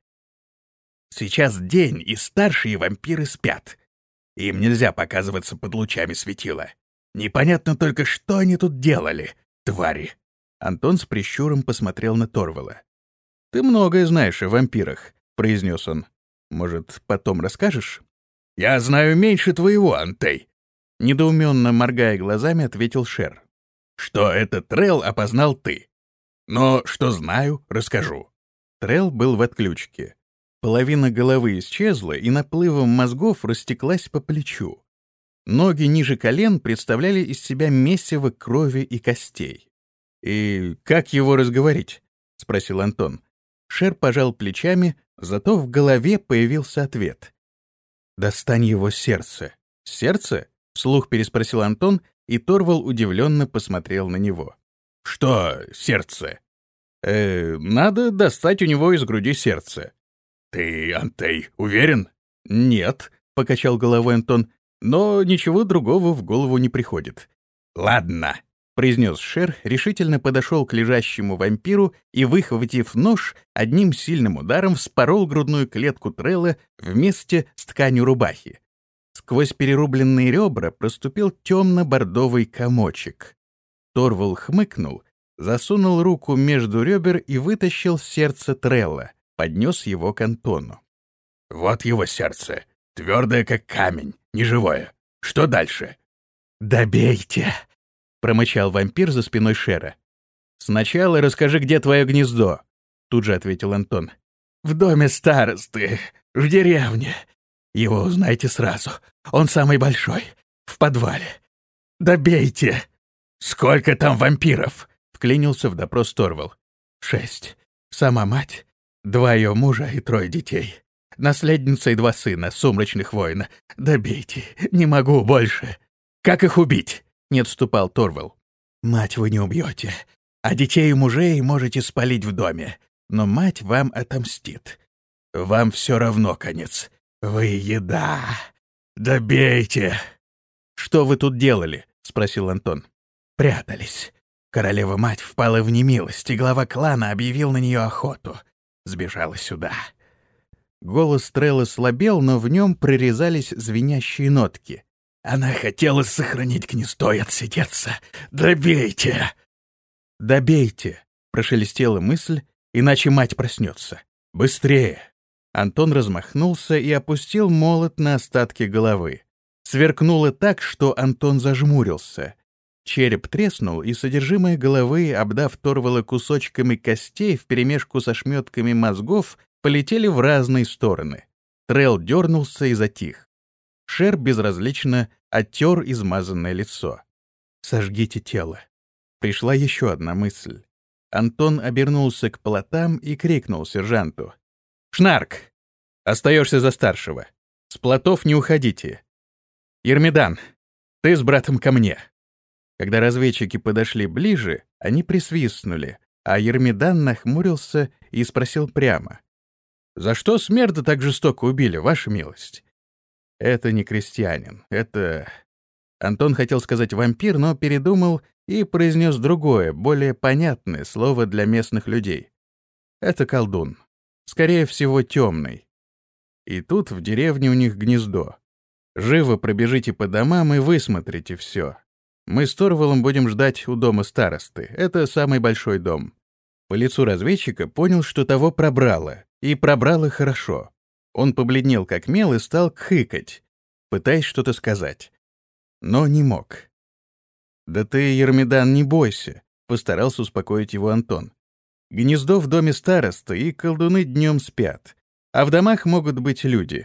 Сейчас день, и старшие вампиры спят. Им нельзя показываться под лучами светила. Непонятно только, что они тут делали, твари». Антон с прищуром посмотрел на Торвала. «Ты многое знаешь о вампирах», — произнес он. «Может, потом расскажешь?» «Я знаю меньше твоего, Антей», — недоуменно моргая глазами, ответил Шер. «Что этот Трелл опознал ты. Но что знаю, расскажу». Трелл был в отключке. Половина головы исчезла и наплывом мозгов растеклась по плечу. Ноги ниже колен представляли из себя месиво крови и костей. «И как его разговорить?» — спросил Антон. Шер пожал плечами, зато в голове появился ответ. «Достань его сердце». «Сердце?» — вслух переспросил Антон, и Торвал удивленно посмотрел на него. «Что сердце?» «Э, надо достать у него из груди сердце». «Ты, Антей, уверен?» «Нет», — покачал головой Антон, «но ничего другого в голову не приходит». «Ладно», — произнес Шер, решительно подошел к лежащему вампиру и, выхватив нож, одним сильным ударом вспорол грудную клетку Трелла вместе с тканью рубахи. Сквозь перерубленные ребра проступил темно-бордовый комочек. Торвал хмыкнул, засунул руку между ребер и вытащил сердце Трелла, поднес его к Антону. «Вот его сердце, твердое как камень, неживое. Что дальше?» «Добейте!» — промычал вампир за спиной Шера. «Сначала расскажи, где твое гнездо», — тут же ответил Антон. «В доме старосты, в деревне. Его узнаете сразу. Он самый большой, в подвале. Добейте!» «Сколько там вампиров?» — вклинился в допрос Торвал. «Шесть. Сама мать, два ее мужа и трое детей. Наследница и два сына, сумрачных воина. Добейте, не могу больше». «Как их убить?» — не отступал Торвал. «Мать вы не убьете, а детей и мужей можете спалить в доме, но мать вам отомстит. Вам все равно конец. Вы еда. Добейте!» «Что вы тут делали?» — спросил Антон. «Прятались. Королева-мать впала в немилость, и глава клана объявил на нее охоту. Сбежала сюда». Голос Трелла слабел, но в нем прорезались звенящие нотки. «Она хотела сохранить гнездо и отсидеться. Добейте!» «Добейте!» — прошелестела мысль, иначе мать проснется. «Быстрее!» Антон размахнулся и опустил молот на остатки головы. Сверкнуло так, что Антон зажмурился. Череп треснул, и содержимое головы, обдав Торвала кусочками костей вперемешку со шметками мозгов, полетели в разные стороны. Трелл дернулся и затих. Шер безразлично оттер измазанное лицо. «Сожгите тело». Пришла еще одна мысль. Антон обернулся к плотам и крикнул сержанту. «Шнарк! Остаешься за старшего. С плотов не уходите. Ермидан, ты с братом ко мне». Когда разведчики подошли ближе, они присвистнули, а Ермидан нахмурился и спросил прямо. «За что смерда так жестоко убили, ваша милость?» «Это не крестьянин, это...» Антон хотел сказать «вампир», но передумал и произнес другое, более понятное слово для местных людей. «Это колдун. Скорее всего, темный. И тут в деревне у них гнездо. Живо пробежите по домам и высмотрите все. Мы с Торвалом будем ждать у дома старосты. Это самый большой дом». По лицу разведчика понял, что того пробрало. И пробрало хорошо. Он побледнел как мел и стал кхыкать, пытаясь что-то сказать. Но не мог. «Да ты, Ермидан, не бойся», — постарался успокоить его Антон. «Гнездо в доме старосты, и колдуны днем спят. А в домах могут быть люди.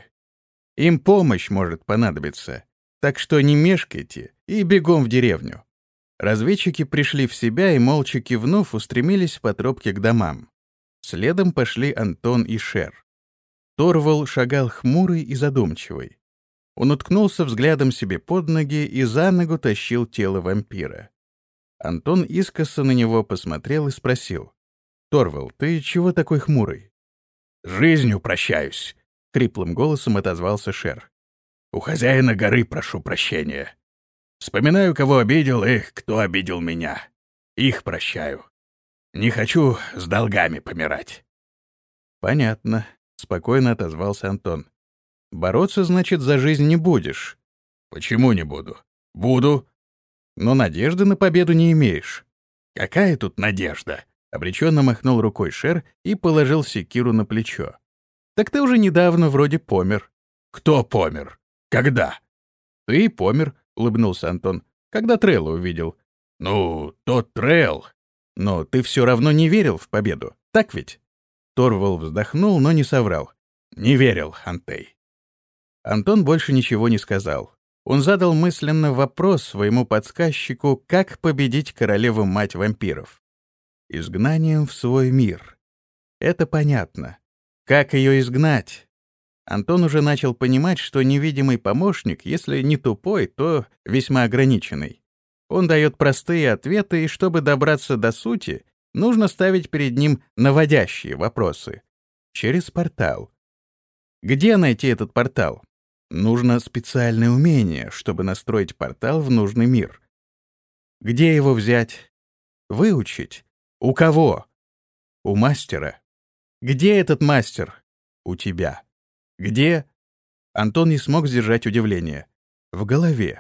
Им помощь может понадобиться. Так что не мешкайте и бегом в деревню». Разведчики пришли в себя и, молча кивнув, устремились по тропке к домам. Следом пошли Антон и Шер. Торвал шагал хмурый и задумчивый. Он уткнулся взглядом себе под ноги и за ногу тащил тело вампира. Антон искоса на него посмотрел и спросил. «Торвал, ты чего такой хмурый?» «Жизнью прощаюсь», — хриплым голосом отозвался Шер. «У хозяина горы прошу прощения. Вспоминаю, кого обидел и кто обидел меня. Их прощаю. Не хочу с долгами помирать». «Понятно», — спокойно отозвался Антон. «Бороться, значит, за жизнь не будешь». «Почему не буду? Буду». «Но надежды на победу не имеешь». «Какая тут надежда?» — обреченно махнул рукой Шер и положил секиру на плечо. «Так ты уже недавно вроде помер». «Кто помер? Когда?» «Ты и помер», — улыбнулся Антон, — «когда Трелла увидел». «Ну, тот Трелл». «Но ты все равно не верил в победу, так ведь?» Торвал вздохнул, но не соврал. «Не верил, Антей». Антон больше ничего не сказал. Он задал мысленно вопрос своему подсказчику, как победить королеву-мать вампиров. Изгнанием в свой мир. Это понятно. Как ее изгнать? Антон уже начал понимать, что невидимый помощник, если не тупой, то весьма ограниченный. Он дает простые ответы, и чтобы добраться до сути, нужно ставить перед ним наводящие вопросы. Через портал. Где найти этот портал? Нужно специальное умение, чтобы настроить портал в нужный мир. Где его взять? Выучить? У кого? У мастера. Где этот мастер? У тебя. Где? Антон не смог сдержать удивление. В голове.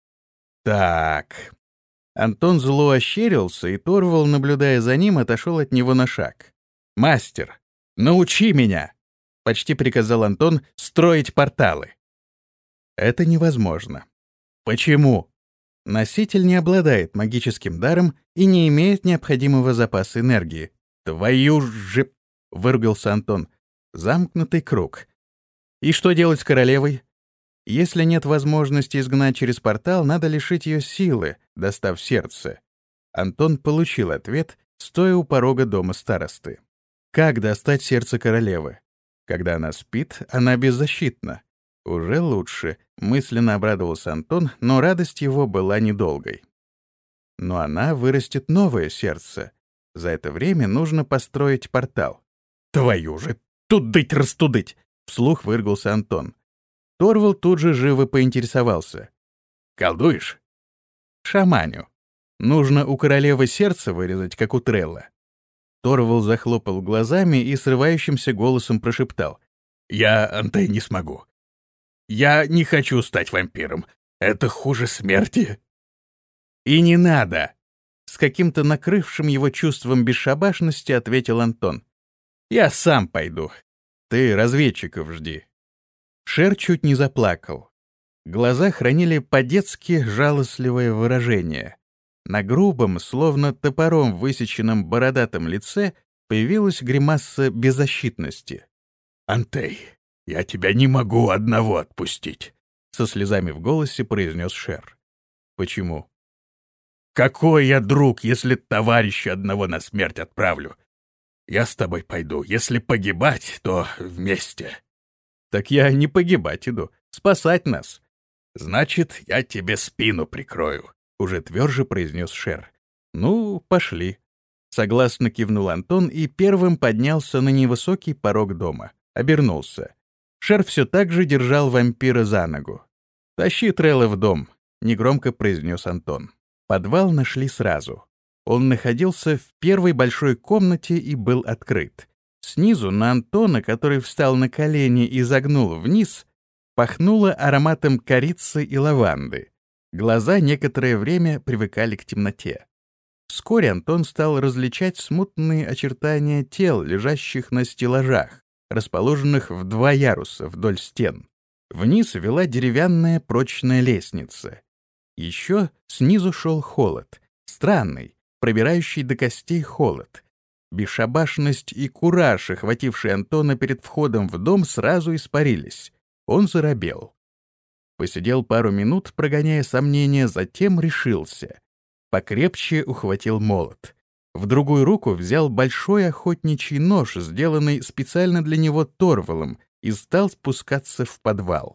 Так. Антон зло ощерился, и Торвал, наблюдая за ним, отошел от него на шаг. «Мастер, научи меня!» — почти приказал Антон строить порталы. Это невозможно. Почему? Носитель не обладает магическим даром и не имеет необходимого запаса энергии. «Твою же...» — выругался Антон. «Замкнутый круг. И что делать с королевой? Если нет возможности изгнать через портал, надо лишить ее силы, достав сердце». Антон получил ответ, стоя у порога дома старосты. Как достать сердце королевы? Когда она спит, она беззащитна. Уже лучше, мысленно обрадовался Антон, но радость его была недолгой. Но она вырастет новое сердце. За это время нужно построить портал. «Твою же, тудыть-растудыть!» — вслух выругался Антон. Торвал тут же живо поинтересовался. «Колдуешь?» «Шаманю. Нужно у королевы сердце вырезать, как у Трелла». Торвал захлопал глазами и срывающимся голосом прошептал. Я, Антей, не смогу. Я не хочу стать вампиром. Это хуже смерти. И не надо. С каким-то накрывшим его чувством бесшабашности ответил Антон. Я сам пойду. Ты разведчиков жди. Шер чуть не заплакал. Глаза хранили по-детски жалостливое выражение. На грубом, словно топором высеченном бородатом лице появилась гримаса беззащитности. «Антей, я тебя не могу одного отпустить», — со слезами в голосе произнес Шер. «Почему?» «Какой я друг, если товарища одного на смерть отправлю? Я с тобой пойду. Если погибать, то вместе». «Так я не погибать иду, спасать нас». «Значит, я тебе спину прикрою», — уже тверже произнес Шер. «Ну, пошли». Согласно кивнул Антон и первым поднялся на невысокий порог дома. Обернулся. Шер все так же держал вампира за ногу. «Тащи Трелла в дом», — негромко произнес Антон. Подвал нашли сразу. Он находился в первой большой комнате и был открыт. Снизу на Антона, который встал на колени и загнул вниз, пахнуло ароматом корицы и лаванды. Глаза некоторое время привыкали к темноте. Вскоре Антон стал различать смутные очертания тел, лежащих на стеллажах, расположенных в два яруса вдоль стен. Вниз вела деревянная прочная лестница. Еще снизу шел холод, странный, пробирающий до костей холод. Бесшабашность и кураж, охватившие Антона перед входом в дом, сразу испарились. Он заробел. Посидел пару минут, прогоняя сомнения, затем решился. Покрепче ухватил молот. В другую руку взял большой охотничий нож, сделанный специально для него Торвалом, и стал спускаться в подвал.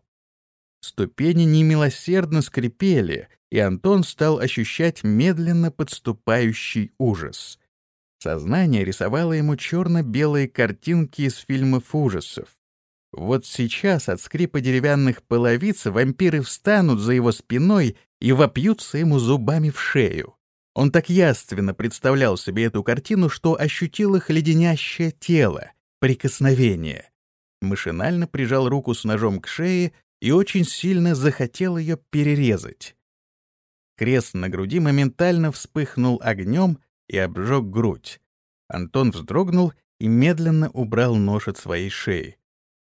Ступени немилосердно скрипели, и Антон стал ощущать медленно подступающий ужас. Сознание рисовало ему черно-белые картинки из фильмов ужасов. Вот сейчас от скрипа деревянных половиц вампиры встанут за его спиной и вопьются ему зубами в шею. Он так явственно представлял себе эту картину, что ощутил их леденящее тело, прикосновение. Машинально прижал руку с ножом к шее и очень сильно захотел ее перерезать. Крест на груди моментально вспыхнул огнем и обжег грудь. Антон вздрогнул и медленно убрал нож от своей шеи.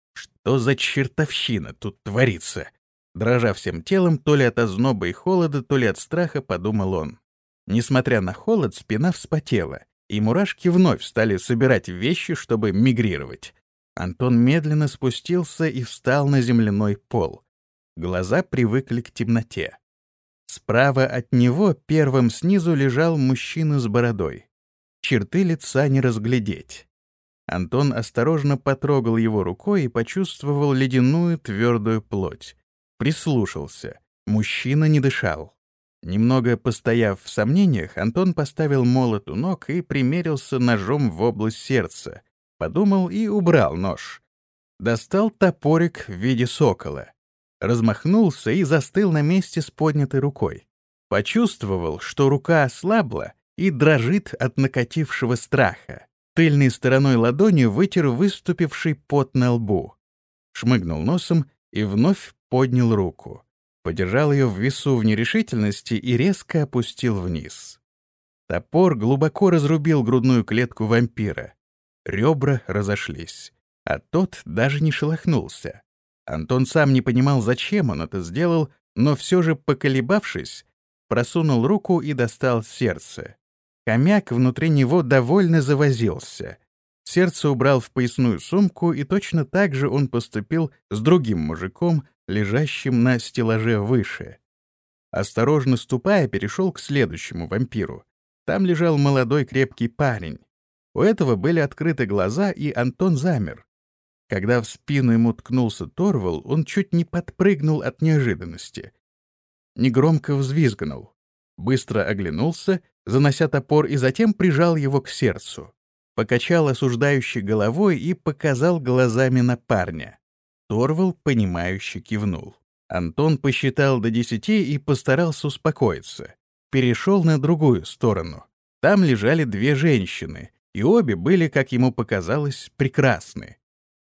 Что за чертовщина тут творится? Дрожа всем телом, то ли от озноба и холода, то ли от страха, подумал он. Несмотря на холод, спина вспотела, и мурашки вновь стали собирать вещи, чтобы мигрировать. Антон медленно спустился и встал на земляной пол. Глаза привыкли к темноте. Справа от него первым снизу лежал мужчина с бородой. Черты лица не разглядеть. Антон осторожно потрогал его рукой и почувствовал ледяную твердую плоть. Прислушался. Мужчина не дышал. Немного постояв в сомнениях, Антон поставил молот у ног и примерился ножом в область сердца. Подумал и убрал нож. Достал топорик в виде сокола. Размахнулся и застыл на месте с поднятой рукой. Почувствовал, что рука ослабла и дрожит от накатившего страха. Тыльной стороной ладони вытер выступивший пот на лбу. Шмыгнул носом и вновь поднял руку. Подержал ее в весу в нерешительности и резко опустил вниз. Топор глубоко разрубил грудную клетку вампира. Ребра разошлись, а тот даже не шелохнулся. Антон сам не понимал, зачем он это сделал, но все же, поколебавшись, просунул руку и достал сердце. Хомяк внутри него довольно завозился. Сердце убрал в поясную сумку, и точно так же он поступил с другим мужиком, лежащим на стеллаже выше. Осторожно ступая, перешел к следующему вампиру. Там лежал молодой крепкий парень. У этого были открыты глаза, и Антон замер. Когда в спину ему ткнулся Торвал, он чуть не подпрыгнул от неожиданности. Негромко взвизгнул. Быстро оглянулся, занося топор, и затем прижал его к сердцу. Покачал осуждающей головой и показал глазами на парня. Торвал, понимающе кивнул. Антон посчитал до десяти и постарался успокоиться. Перешел на другую сторону. Там лежали две женщины, и обе были, как ему показалось, прекрасны.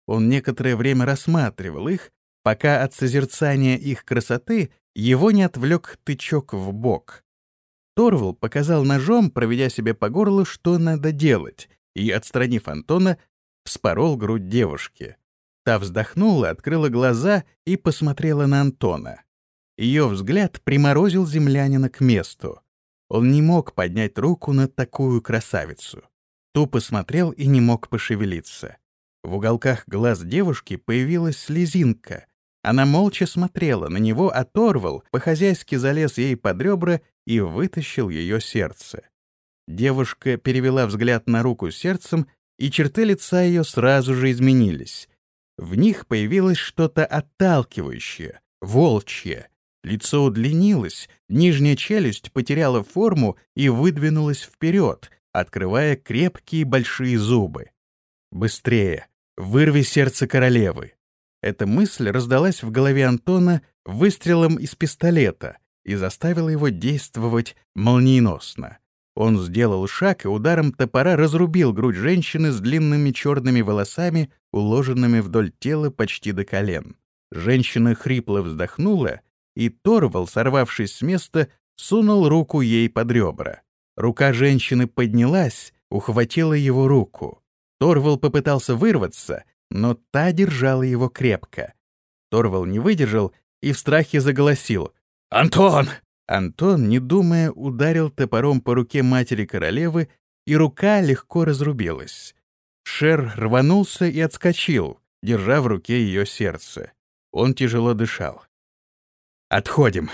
Он некоторое время рассматривал их, пока от созерцания их красоты его не отвлек тычок в бок. Торвал показал ножом, проведя себе по горлу, что надо делать, и, отстранив Антона, вспорол грудь девушки. Та вздохнула, открыла глаза и посмотрела на Антона. Ее взгляд приморозил землянина к месту. Он не мог поднять руку на такую красавицу. Тупо смотрел и не мог пошевелиться. В уголках глаз девушки появилась слезинка. Она молча смотрела на него, а Торвал по-хозяйски залез ей под ребра и вытащил ее сердце. Девушка перевела взгляд на руку сердцем, и черты лица ее сразу же изменились. В них появилось что-то отталкивающее, волчье. Лицо удлинилось, нижняя челюсть потеряла форму и выдвинулась вперед, открывая крепкие большие зубы. «Быстрее! Вырви сердце королевы!» Эта мысль раздалась в голове Антона выстрелом из пистолета и заставила его действовать молниеносно. Он сделал шаг и ударом топора разрубил грудь женщины с длинными черными волосами, уложенными вдоль тела почти до колен. Женщина хрипло вздохнула, и Торвал, сорвавшись с места, сунул руку ей под ребра. Рука женщины поднялась, ухватила его руку. Торвал попытался вырваться, но та держала его крепко. Торвал не выдержал и в страхе заголосил: «Антон!» Антон, не думая, ударил топором по руке матери королевы, и рука легко разрубилась. Шер рванулся и отскочил, держа в руке ее сердце. Он тяжело дышал. «Отходим!»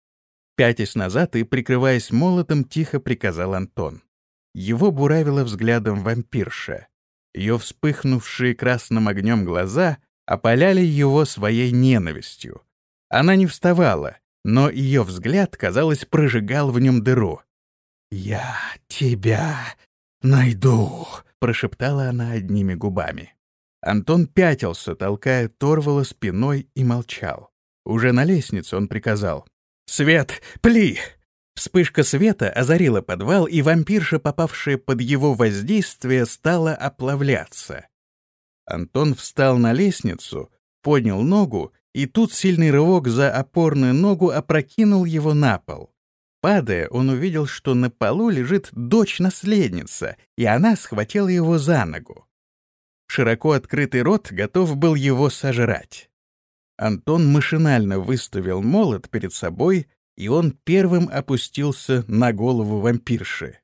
Пятясь назад и прикрываясь молотом, тихо приказал Антон. Его буравила взглядом вампирша. Ее вспыхнувшие красным огнем глаза опаляли его своей ненавистью. Она не вставала, но ее взгляд, казалось, прожигал в нем дыру. «Я тебя найду», — прошептала она одними губами. Антон пятился, толкая Торвала спиной, и молчал. Уже на лестнице он приказал: «Свет, пли!» Вспышка света озарила подвал, и вампирша, попавшая под его воздействие, стала оплавляться. Антон встал на лестницу, поднял ногу, и тут сильный рывок за опорную ногу опрокинул его на пол. Падая, он увидел, что на полу лежит дочь-наследница, и она схватила его за ногу. Широко открытый рот готов был его сожрать. Антон машинально выставил молот перед собой, и он первым опустился на голову вампирши.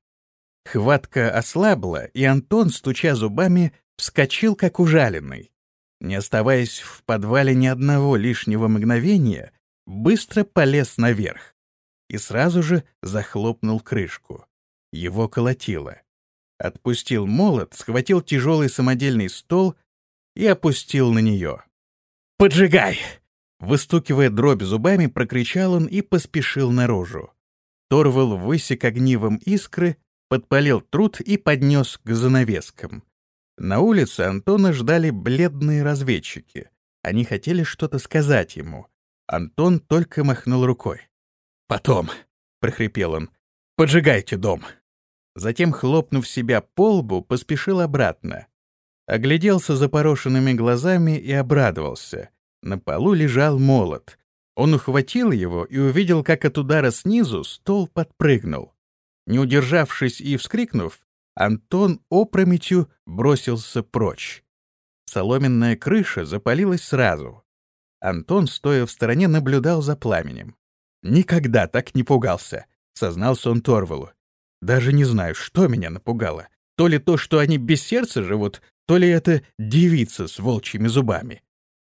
Хватка ослабла, и Антон, стуча зубами, вскочил как ужаленный. Не оставаясь в подвале ни одного лишнего мгновения, быстро полез наверх и сразу же захлопнул крышку. Его колотило. Отпустил молот, схватил тяжелый самодельный стол и опустил на нее. «Поджигай!» Выстукивая дробь зубами, прокричал он и поспешил наружу. Торвал высек огнивом искры, подпалил труд и поднес к занавескам. На улице Антона ждали бледные разведчики. Они хотели что-то сказать ему. Антон только махнул рукой. «Потом», — прохрипел он, — «поджигайте дом». Затем, хлопнув себя по лбу, поспешил обратно. Огляделся запорошенными глазами и обрадовался. На полу лежал молот. Он ухватил его и увидел, как от удара снизу стол подпрыгнул. Не удержавшись и вскрикнув, Антон опрометью бросился прочь. Соломенная крыша запалилась сразу. Антон, стоя в стороне, наблюдал за пламенем. «Никогда так не пугался», — сознался он Торвалу. «Даже не знаю, что меня напугало. То ли то, что они без сердца живут, то ли это девица с волчьими зубами».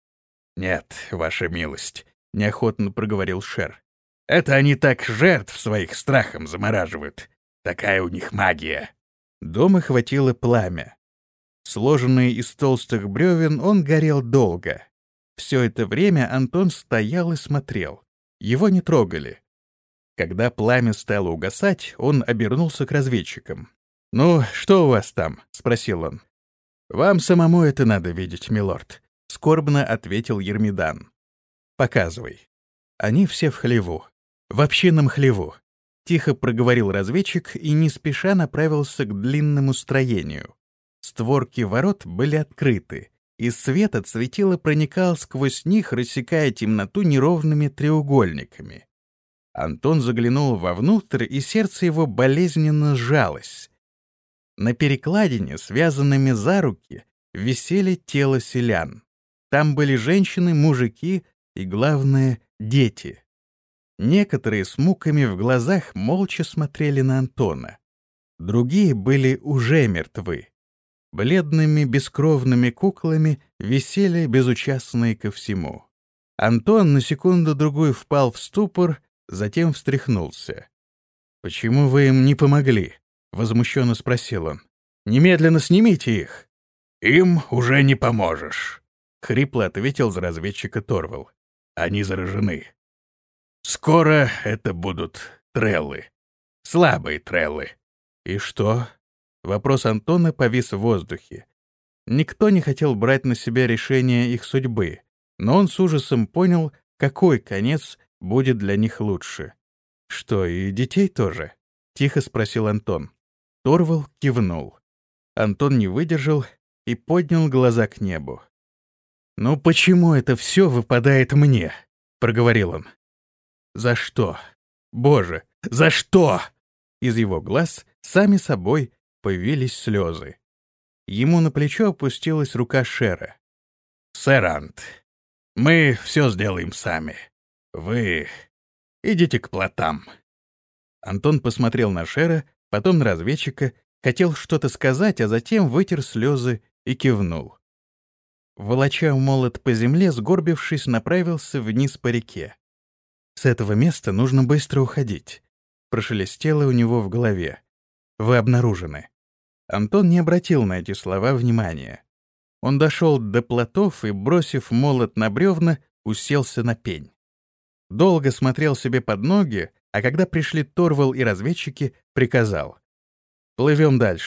«Нет, ваша милость», — неохотно проговорил Шер. «Это они так жертв своих страхом замораживают. Такая у них магия». Дома хватило пламя. Сложенный из толстых бревен, он горел долго. Все это время Антон стоял и смотрел. Его не трогали. Когда пламя стало угасать, он обернулся к разведчикам. «Ну, что у вас там?» — спросил он. «Вам самому это надо видеть, милорд», — скорбно ответил Ермидан. «Показывай». Они все в хлеву. В общинном хлеву. Тихо проговорил разведчик и не спеша направился к длинному строению. Створки ворот были открыты, и свет от светила проникал сквозь них, рассекая темноту неровными треугольниками. Антон заглянул вовнутрь, и сердце его болезненно сжалось. На перекладине, связанными за руки, висели тела селян. Там были женщины, мужики и, главное, дети. Некоторые с муками в глазах молча смотрели на Антона. Другие были уже мертвы. Бледными бескровными куклами висели безучастные ко всему. Антон на секунду-другую впал в ступор, затем встряхнулся. «Почему вы им не помогли?» — возмущенно спросил он. «Немедленно снимите их!» «Им уже не поможешь», — хрипло ответил за разведчика Торвал. «Они заражены. Скоро это будут треллы. Слабые треллы». «И что?» Вопрос Антона повис в воздухе. Никто не хотел брать на себя решение их судьбы, но он с ужасом понял, какой конец будет для них лучше. «Что, и детей тоже?» — тихо спросил Антон. Торвал кивнул. Антон не выдержал и поднял глаза к небу. «Ну почему это все выпадает мне?» — проговорил он. «За что? Боже, за что?» Из его глаз сами собой появились слезы. Ему на плечо опустилась рука Шера. «Сэр Ант, мы все сделаем сами. Вы идите к плотам». Антон посмотрел на Шера, потом на разведчика, хотел что-то сказать, а затем вытер слезы и кивнул. Волоча молот по земле, сгорбившись, направился вниз по реке. «С этого места нужно быстро уходить», — прошелестело у него в голове. «Вы обнаружены». Антон не обратил на эти слова внимания. Он дошел до плотов и, бросив молот на бревна, уселся на пень. Долго смотрел себе под ноги, а когда пришли Торвал и разведчики, приказал: «Плывем дальше».